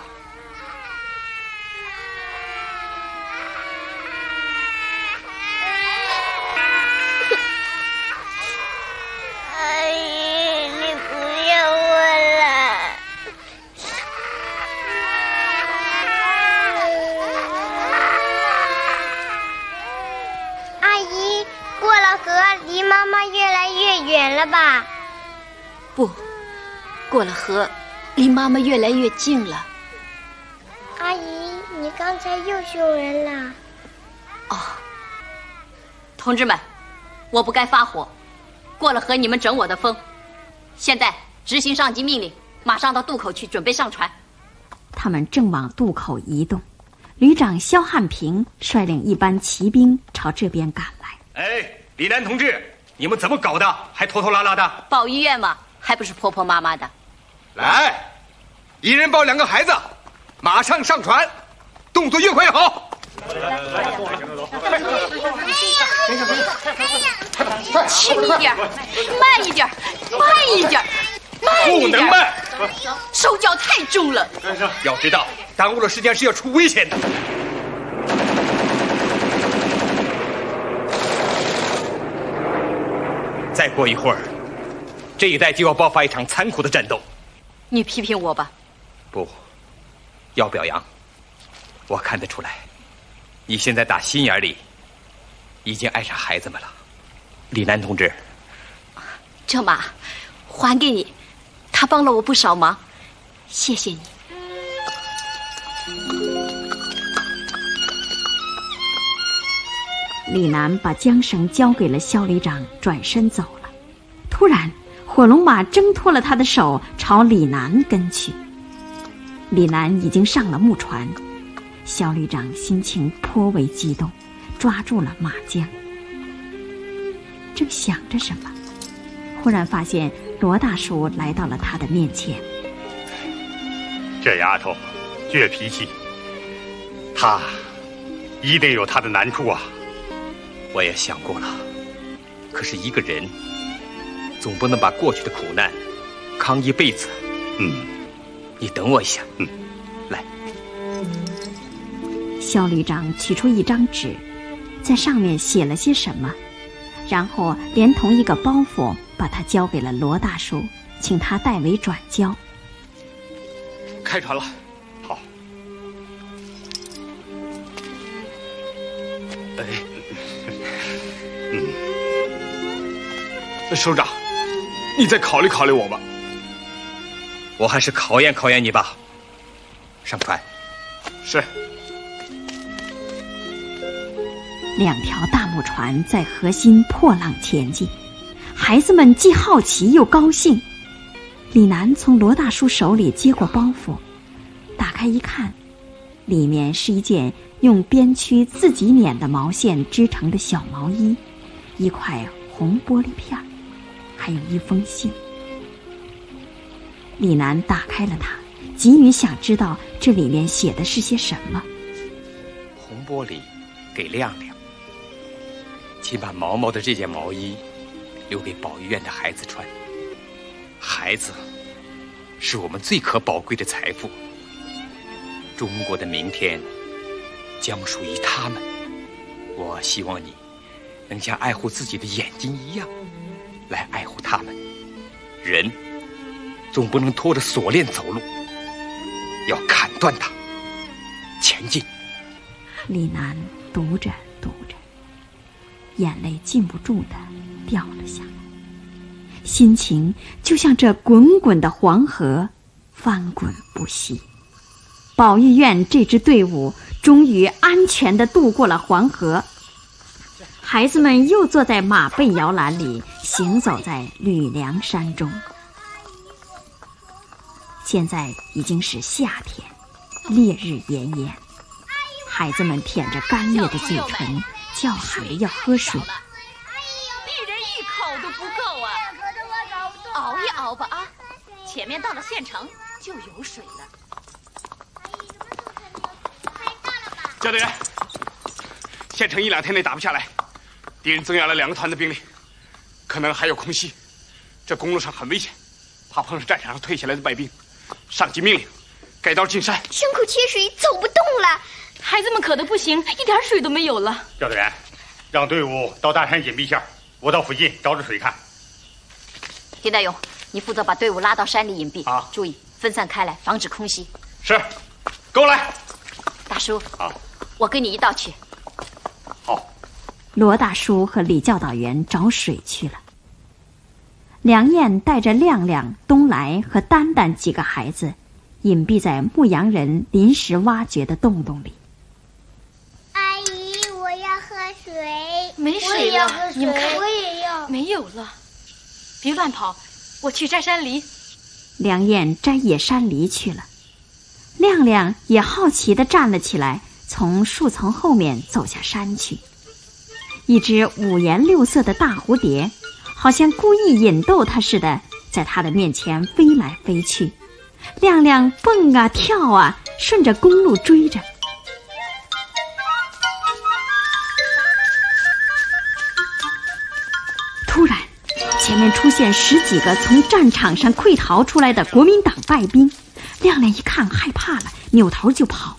阿姨，你不要我了。阿姨，过了河，离妈妈越来越远了吧？ 不，过了河，离妈妈越来越近了。 阿姨，你刚才又凶人了。 哦，同志们，我不该发火，过了河你们整我的风。现在执行上级命令，马上到渡口去准备上船。 他们正往渡口移动， 旅长萧汉平率领一班骑兵朝这边赶来。 哎，李楠同志，你们怎么搞的？还拖拖拉拉的？ 保医院嘛，还不是婆婆妈妈的。 来，一人抱2个孩子，马上上船，动作越快越好。 轻一点，慢一点，慢一点，慢一点。 不能慢， 手脚太重了。 要知道，耽误了时间是要出危险的。再过一会儿，这一带就要爆发一场残酷的战斗。 你批评我吧？ 不，要表扬。我看得出来，你现在打心眼里已经爱上孩子们了。李楠同志， 这马还给你，他帮了我不少忙，谢谢你。 李楠把缰绳交给了肖旅长，转身走了。突然，火龙马挣脱了他的手，朝李楠跟去。李楠已经上了木船，肖旅长心情颇为激动，抓住了马缰。正想着什么，忽然发现罗大叔来到了他的面前。 这丫头倔脾气，她一定有她的难处啊。 我也想过了，可是一个人总不能把过去的苦难扛一辈子。你等我一下。来。 肖旅长取出一张纸，在上面写了些什么，然后连同一个包袱把它交给了罗大叔，请他代为转交。 开船了。 好。 首长，你再考虑考虑我吧。 我还是考验考验你吧。上船。 是。 2条大木船在河心破浪前进，孩子们既好奇又高兴。李楠从罗大叔手里接过包袱，打开一看，里面是一件用边区自己捻的毛线织成的小毛衣，一块红玻璃片，还有一封信。李楠打开了它，急于想知道这里面写的是些什么。 红玻璃给亮亮，请把毛毛的这件毛衣留给保育院的孩子穿。孩子是我们最可宝贵的财富，中国的明天将属于他们。我希望你能像爱护自己的眼睛一样来爱护他们。人总不能拖着锁链走路，要砍断它，前进。 李楠读着读着，眼泪禁不住的掉了下来，心情就像这滚滚的黄河，翻滚不息。保育院这支队伍终于安全地渡过了黄河，孩子们又坐在马背摇篮里，行走在吕梁山中。现在已经是夏天，烈日炎炎，孩子们舔着干裂的嘴唇，叫喊着要喝水。 一人一口都不够啊！熬一熬吧啊！前面到了县城就有水了。 焦队员，县城1-2天内打不下来，敌人增援了2个团的兵力，可能还有空袭。这公路上很危险，怕碰上战场上退下来的败兵。上级命令，改道进山。 胸口缺水，走不动了。 孩子们渴得不行，一点水都没有了。 焦队员，让队伍到大山隐蔽下，我到附近找找水看。 丁大勇，你负责把队伍拉到山里隐蔽，注意分散开来，防止空袭。 是，跟我来。 大叔，我跟你一道去。 好。 罗大叔和李教导员找水去了。梁燕带着亮亮、东来和丹丹几个孩子，隐蔽在牧羊人临时挖掘的洞里。 阿姨，我要喝水。 没水了， 你们看，我也要。 没有了，别乱跑，我去摘山梨。 梁燕摘野山梨去了，亮亮也好奇地站了起来， 从树丛后面走下山去。一只五颜六色的大蝴蝶，好像故意引逗他似的，在他的面前飞来飞去。亮亮蹦啊跳啊，顺着公路追着。突然，前面出现10几个从战场上溃逃出来的国民党败兵。亮亮一看害怕了，扭头就跑。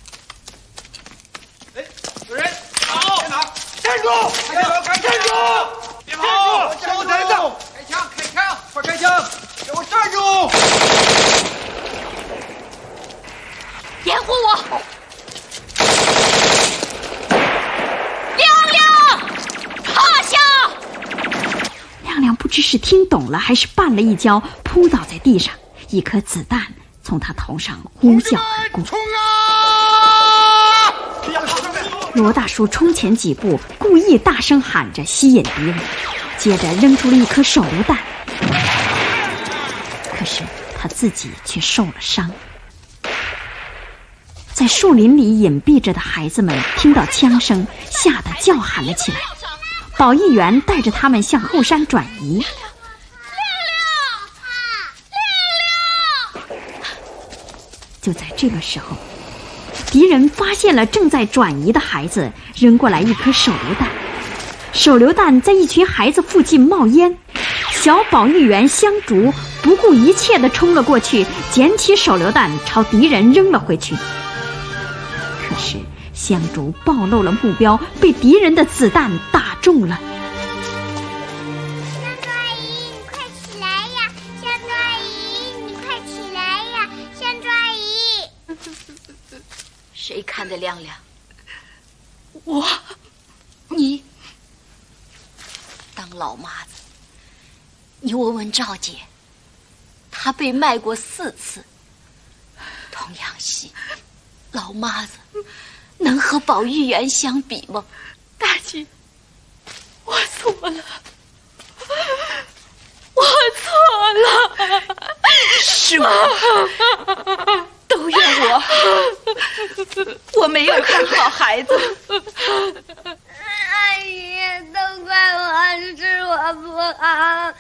有人跑！在哪？站住！站住！别跑！给我站住！开枪！开枪！快开枪！给我站住！ 掩护我！亮亮，趴下！ 亮亮不知是听懂了还是绊了一跤，扑倒在地上，一颗子弹从他头上呼啸而过。 冲啊！ 罗大叔冲前几步，故意大声喊着吸引敌人，接着扔出了一颗手榴弹。可是他自己却受了伤。在树林里隐蔽着的孩子们听到枪声，吓得叫喊了起来。保育员带着他们向后山转移。就在这个时候，敌人发现了正在转移的孩子，扔过来一颗手榴弹。手榴弹在一群孩子附近冒烟，小保育员香竹不顾一切地冲了过去，捡起手榴弹朝敌人扔了回去。可是香竹暴露了目标，被敌人的子弹打中了。 香竹阿姨，你快起来呀！香竹阿姨，你快起来呀！香竹阿姨， 谁看的亮亮？我，你。当老妈子，你问问赵姐，她被卖过4次，同样细，老妈子能和保育员相比吗？ 大姐，我错了，我错了， 是我，都怨我，我没有看好孩子。 阿姨，都怪我，是我不好。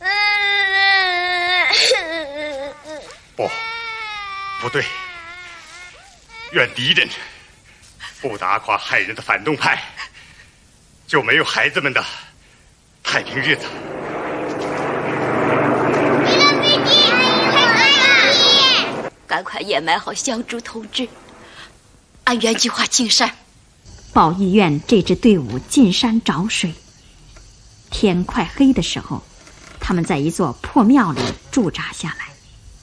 不对，怨敌人，不打垮害人的反动派，就没有孩子们的太平日子。 赶快掩埋好香竹同志，按原计划进山。 保育院这支队伍进山找水。天快黑的时候，他们在一座破庙里驻扎下来。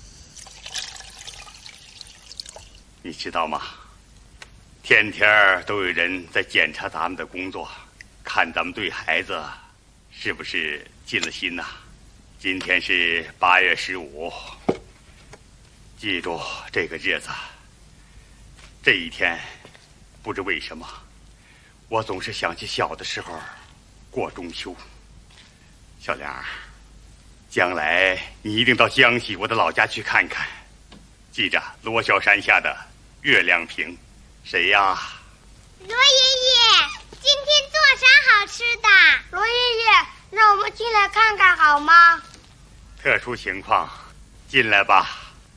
你知道吗？天天都有人在检查咱们的工作，看咱们对孩子是不是尽了心呐。今天是8月15，记住这个日子。这一天，不知为什么，我总是想起小的时候过中秋。小梁，将来你一定到江西我的老家去看看，记着罗霄山下的月亮瓶。谁呀？ 罗爷爷，今天做啥好吃的？罗爷爷，让我们进来看看好吗？ 特殊情况，进来吧。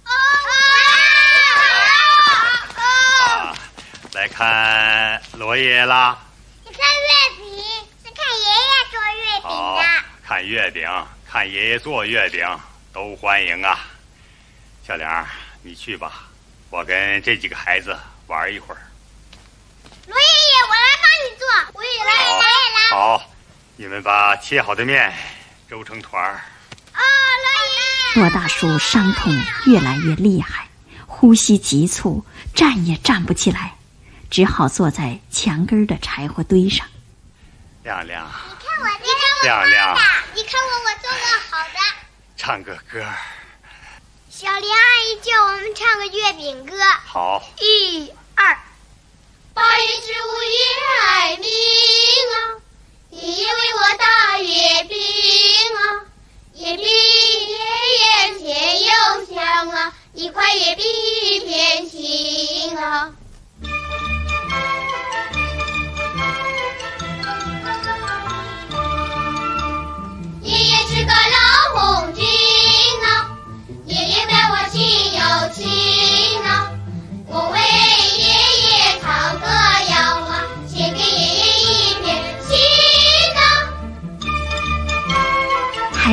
来看罗爷爷啦。 你看月饼，是看爷爷做月饼的。 看月饼，看爷爷做月饼，都欢迎啊。小梁，你去吧，我跟这几个孩子玩一会儿。 罗爷爷，我来帮你做。我也来，我也来。 好，你们把切好的面揉成团儿。 罗大叔伤痛越来越厉害，呼吸急促，站也站不起来，只好坐在墙根的柴火堆上。 亮亮， 你看我做亮亮， 你看我做个好的。 唱个歌。 小梁阿姨叫我们唱个月饼歌。 好 ，1、2。8月15月爱民啊，爷爷为我打月饼啊，月饼甜甜又香啊，1块月饼一片情啊。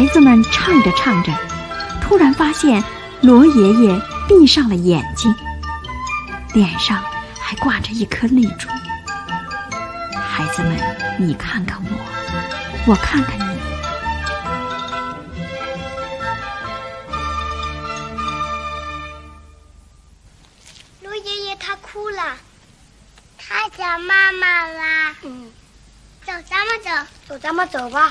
子们唱着唱着，突然发现罗爷爷闭上了眼睛，脸上还挂着一颗泪珠。孩子们，你看看我，我看看你。 罗爷爷他哭了，他想妈妈啦。走，咱们走，咱们走吧。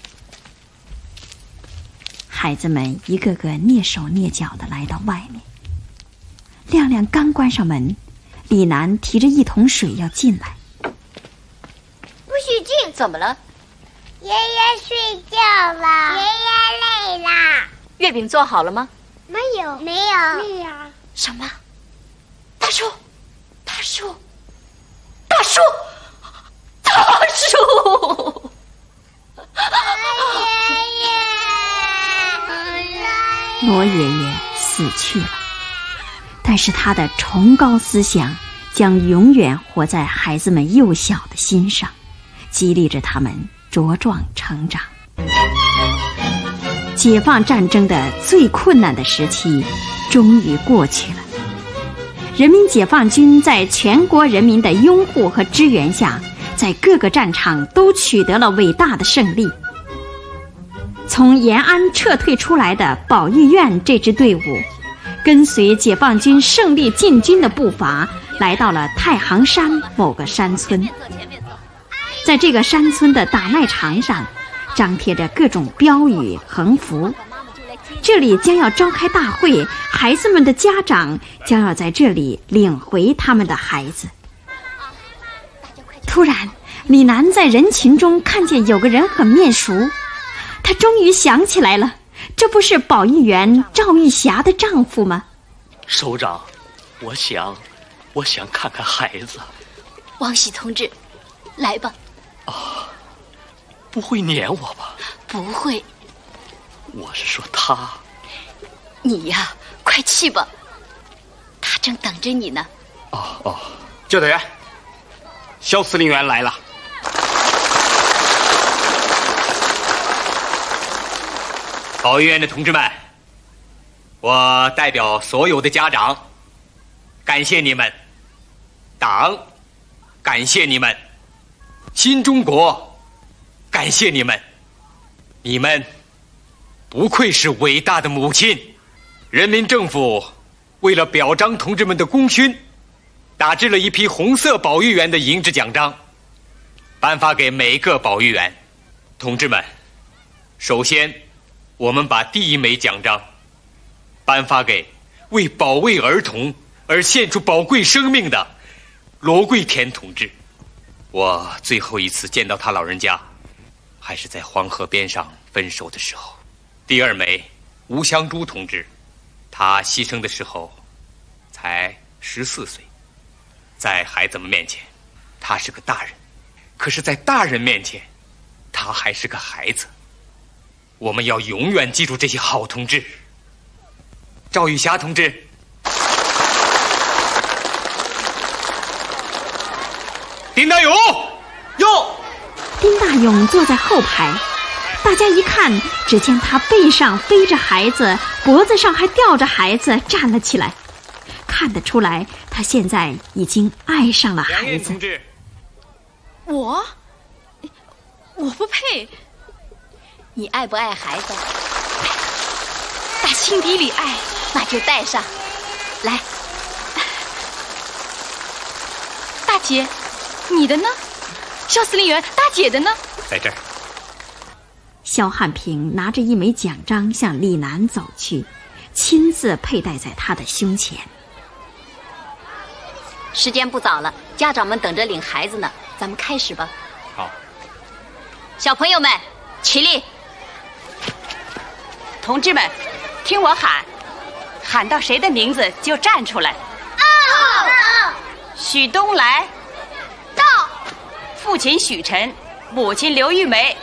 孩子们一个个蹑手蹑脚地来到外面。亮亮刚关上门，李楠提着一桶水要进来。 不许进！ 怎么了？ 爷爷睡觉了。爷爷累啦。 月饼做好了吗？ 没有。 什么？大树！ 罗爷爷死去了，但是他的崇高思想将永远活在孩子们幼小的心上，激励着他们茁壮成长。解放战争的最困难的时期终于过去了，人民解放军在全国人民的拥护和支援下，在各个战场都取得了伟大的胜利。从延安撤退出来的保育院这支队伍，跟随解放军胜利进军的步伐，来到了太行山某个山村。在这个山村的打麦场上，张贴着各种标语横幅，这里将要召开大会，孩子们的家长将要在这里领回他们的孩子。突然，李楠在人群中看见有个人很面熟，他终于想起来了，这不是保育员赵玉霞的丈夫吗？ 首长，我想看看孩子。 王喜同志，来吧。 不会撵我吧？ 不会。 我是说他。 你呀，快去吧，他正等着你呢。 教导员，肖司令员来了。 保育院的同志们，我代表所有的家长，感谢你们，党感谢你们，新中国感谢你们，你们不愧是伟大的母亲。人民政府为了表彰同志们的功勋，打制了一批红色保育员的银质奖章，颁发给每个保育员。同志们，首先我们把第一枚奖章颁发给为保卫儿童而献出宝贵生命的罗桂田同志。我最后一次见到他老人家，还是在黄河边上分手的时候。第二枚吴香珠同志，他牺牲的时候才14岁，在孩子们面前他是个大人，可是在大人面前他还是个孩子。我们要永远记住这些好同志。赵玉霞同志，丁大勇， 丁大勇坐在后排，大家一看，只见他背上背着孩子，脖子上还吊着孩子，站了起来。看得出来，他现在已经爱上了孩子。 我不配。 你爱不爱孩子？打心底里爱，那就带上。来， 大姐，你的呢？肖司令员，大姐的呢？ 在这儿。 肖汉平拿着一枚奖章向李楠走去，亲自佩戴在他的胸前。 时间不早了，家长们等着领孩子呢，咱们开始吧。 好。 小朋友们，起立！ 同志们，听我喊，喊到谁的名字就站出来。许东来， 到。 父亲许晨，母亲刘玉梅。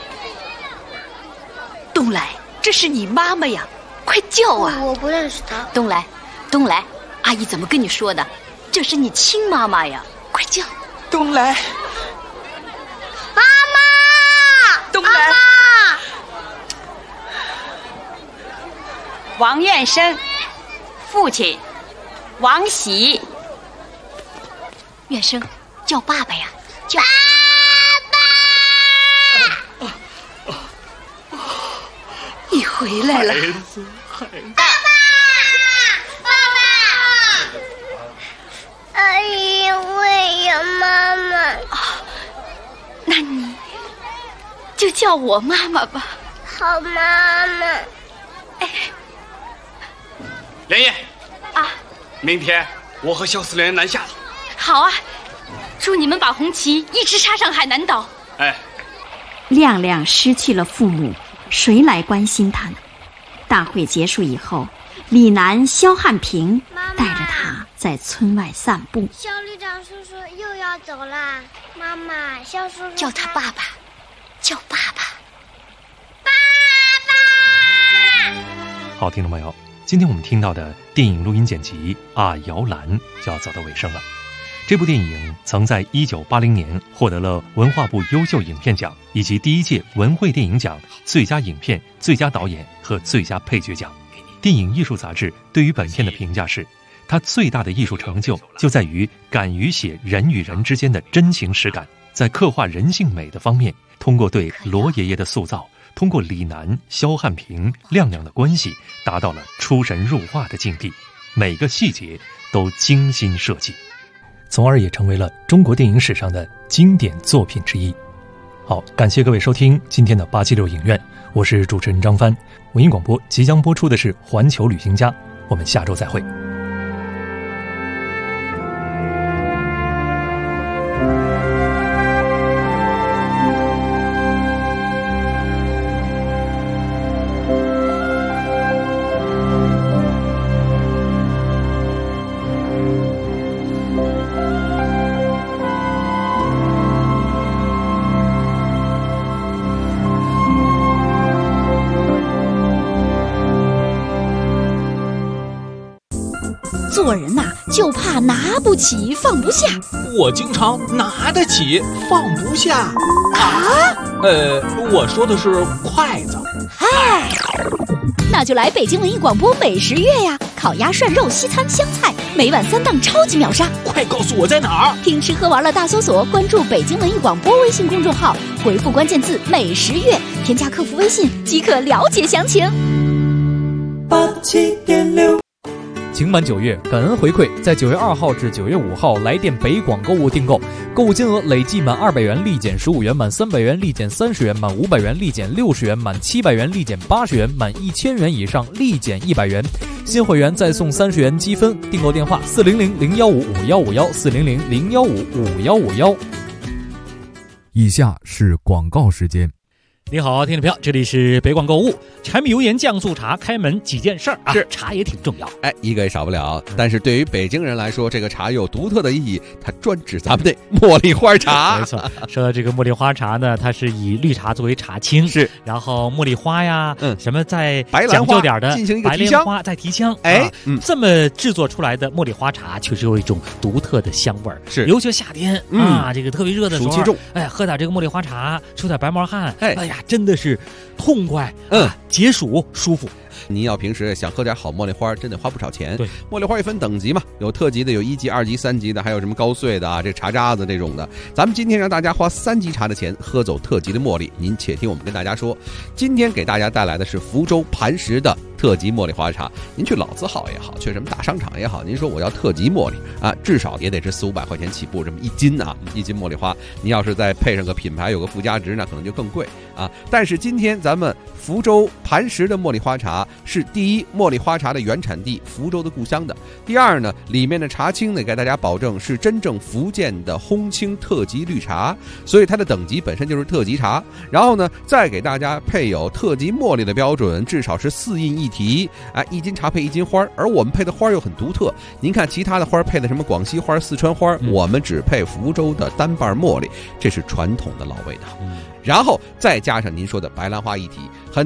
东来，这是你妈妈呀，快叫啊！ 我不认识她。 东来，阿姨怎么跟你说的？这是你亲妈妈呀，快叫！ 东来， 妈妈， 东来， 王愿生，父亲王喜。 愿生，叫爸爸呀，叫爸爸！你回来了， 孩子，爸爸！阿姨，我也要妈妈。 那你就叫我妈妈吧。 好，妈妈。 哎， 莲叶啊， 明天我和小四连南下了。 好啊，祝你们把红旗一直插上海南岛。 哎， 亮亮失去了父母，谁来关心他呢？大会结束以后，李楠、肖汉平带着他在村外散步。 肖旅长叔叔又要走了，妈妈，肖叔叔叫他爸爸，叫爸爸。 好，听众朋友，今天我们听到的电影录音剪辑啊，摇篮就要走到尾声了。这部电影曾在1980年获得了文化部优秀影片奖以及第1届文汇电影奖最佳影片、最佳导演和最佳配角奖。电影艺术杂志对于本片的评价是，它最大的艺术成就在于敢于写人与人之间的真情实感，在刻画人性美的方面，通过对罗爷爷的塑造，通过李楠、肖汉平、亮亮的关系，达到了出神入化的境地，每个细节都精心设计，从而也成为了中国电影史上的经典作品之一。好，感谢各位收听今天的876影院，我是主持人张帆。文艺广播即将播出的是《环球旅行家》，我们下周再会。 做人呐，就怕拿不起放不下。 我经常拿得起放不下啊。 我说的是筷子。 嗨，那就来北京文艺广播美食月呀！烤鸭、涮肉、西餐、湘菜，每晚3档超级秒杀。 快告诉我在哪儿！ 听吃喝玩乐大搜索，关注北京文艺广播微信公众号，回复关键字“美食月”，添加客服微信即可了解详情。 87.6情满9月，感恩回馈，在9月2号至9月5号来电北广购物订购，购物金额累计满200元立减15元，满300元立减30元，满500元立减60元，满700元立减80元，满1000元以上立减100元。新会员再送30元积分。订购电话400-015-5151，400-015-5151。 以下是广告时间。 你好，听众朋友，这里是北广购物。柴米油盐酱醋茶开门几件事儿啊， 是茶也挺重要， 一个也少不了。但是对于北京人来说，这个茶有独特的意义，它专指咱们的茉莉花茶。 没错，说到这个茉莉花茶呢，它是以绿茶作为茶青， 是， 然后茉莉花呀，什么再白讲究点的进行一个白莲花再提香，这么制作出来的茉莉花茶确实有一种独特的香味儿。 是， 尤其夏天啊，这个特别热的时候， 暑气重， 喝点这个茉莉花茶，出点白毛汗，哎呀，真的是痛快，解暑舒服。 您要平时想喝点好茉莉花，真得花不少钱。 对， 茉莉花也分等级嘛，有特级的，有1级、2级、3级的，还有什么高碎的啊，这茶渣子这种的。咱们今天让大家花3级茶的钱喝走特级的茉莉，您且听我们跟大家说，今天给大家带来的是福州磐石的特级茉莉花茶。您去老字号也好，去什么大商场也好，您说我要特级茉莉啊，至少也得是400-500块钱起步，这么1斤啊，1斤茉莉花。您要是再配上个品牌，有个附加值，那可能就更贵啊。但是今天咱们福州磐石的茉莉花茶是第一，茉莉花茶的原产地，福州的故乡的；第二呢，里面的茶青呢，给大家保证是真正福建的烘青特级绿茶，所以它的等级本身就是特级茶。然后呢，再给大家配有特级茉莉的标准，至少是4印1提，1斤茶配1斤花，而我们配的花又很独特。您看其他的花配的什么广西花、四川花，我们只配福州的单瓣茉莉，这是传统的老味道。然后再加上您说的白兰花1提，很多的茶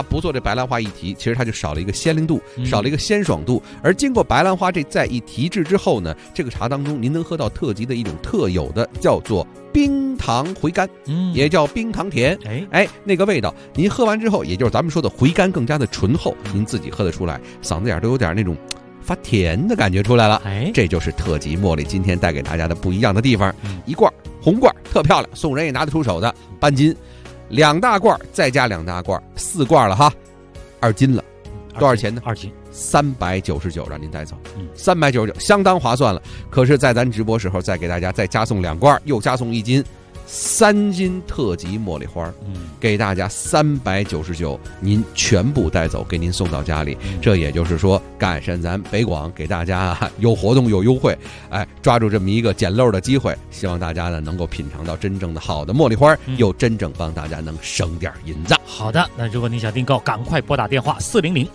不做这白兰花一提，其实它就少了一个鲜灵度，少了一个鲜爽度。而经过白兰花这再一提制之后呢，这个茶当中您能喝到特级的一种特有的叫做冰糖回甘，也叫冰糖甜。那个味道，您喝完之后，也就是咱们说的回甘更加的醇厚，您自己喝得出来，嗓子眼都有点那种发甜的感觉出来了。这就是特级茉莉今天带给大家的不一样的地方。一罐红罐特漂亮，送人也拿得出手的，半斤，2大罐再加2大罐，4罐了哈，2斤了。多少钱呢 ？2斤 ，399让您带走，399相当划算了。可是，在咱直播时候再给大家再加送2罐，又加送1斤，3斤特级茉莉花，给大家399，您全部带走，给您送到家里。这也就是说，赶上咱北广给大家有活动有优惠，抓住这么一个捡漏的机会，希望大家呢能够品尝到真正的好的茉莉花，又真正帮大家能省点银子。 好的，那如果您想订购，赶快拨打电话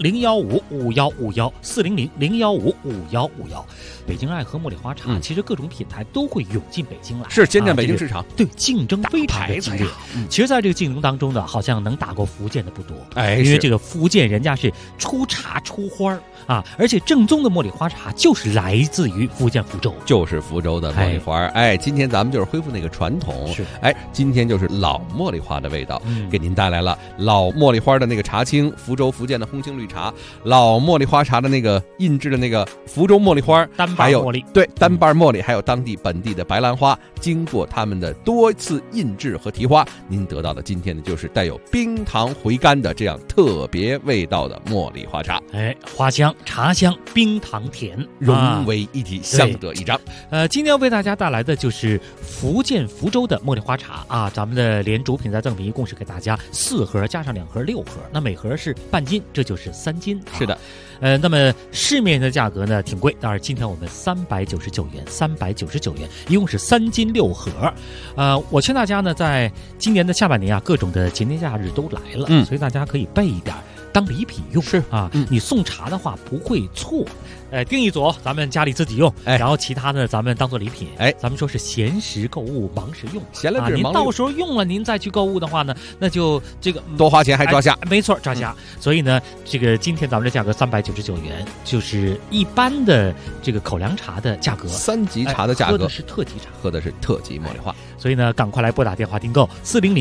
400-015-5151，400-015-5151。北京爱喝茉莉花茶，其实各种品牌都会涌进北京来， 是先占北京市场， 对，竞争非常的激烈。其实，在这个竞争当中呢，好像能打过福建的不多，因为这个福建人家是出茶出花啊，而且正宗的茉莉花茶就是来自于福建福州， 就是福州的茉莉花。今天咱们就是恢复那个传统，今天就是老茉莉花的味道，给您带来了老茉莉花的那个茶青，福州福建的红青绿茶，老茉莉花茶的那个印制的那个福州茉莉花， 还有单瓣茉莉，还有当地本地的白兰花，经过他们的多次印制和提花，您得到的今天的就是带有冰糖回甘的这样特别味道的茉莉花茶。 花香、茶香、冰糖甜融为一体，相得益彰。 今天要为大家带来的就是福建福州的茉莉花茶啊，咱们的连主品再赠品一共是给大家4盒加上2盒6盒，那每盒是半斤，这就是3斤。 是的。 那么市面的价格呢挺贵，但是今天我们399元，399元，一共是3斤6盒。我劝大家呢，在今年的下半年啊，各种的节年假日都来了，所以大家可以备一点当礼品用。 是啊，你送茶的话不会错。订一组咱们家里自己用，然后其他的咱们当做礼品。咱们说是闲时购物，忙时用。 闲了您到时候用了，您再去购物的话呢，那就这个多花钱还抓瞎。 没错，抓瞎。所以呢，这个今天咱们的价格399元，就是一般的这个口粮茶的价格 ，3级茶的价格， 喝的是特级茶， 喝的是特级茉莉花。 所以呢，赶快来拨打电话订购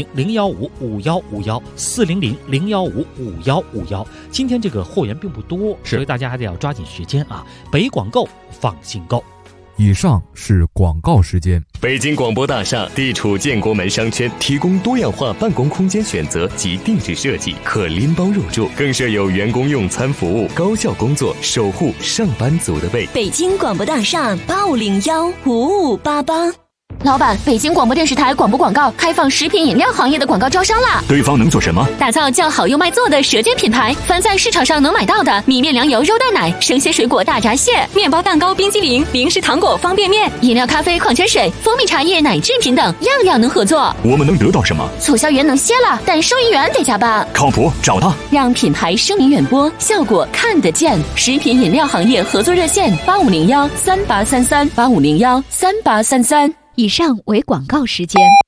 400-015-5151，400-015-5151。今天这个货源并不多，所以大家还得要抓紧时间啊！北广购，放心购。 以上是广告时间。 北京广播大厦地处建国门商圈，提供多样化办公空间选择及定制设计，可拎包入住，更设有员工用餐服务，高效工作，守护上班族的胃。 北京广播大厦85015588。老板，北京广播电视台广播广告开放食品饮料行业的广告招商啦！ 对方能做什么？ 打造叫好又卖座的舌尖品牌，凡在市场上能买到的米面粮油肉蛋奶、生鲜水果大闸蟹、面包蛋糕、冰激凌、零食糖果、方便面、饮料、咖啡、矿泉水、蜂蜜茶叶、奶制品等，样样能合作。 我们能得到什么？ 促销员能歇了，但收银员得加班。 靠谱，找他， 让品牌声名远播，效果看得见。食品饮料行业合作热线8501383385013833。 以上为广告时间。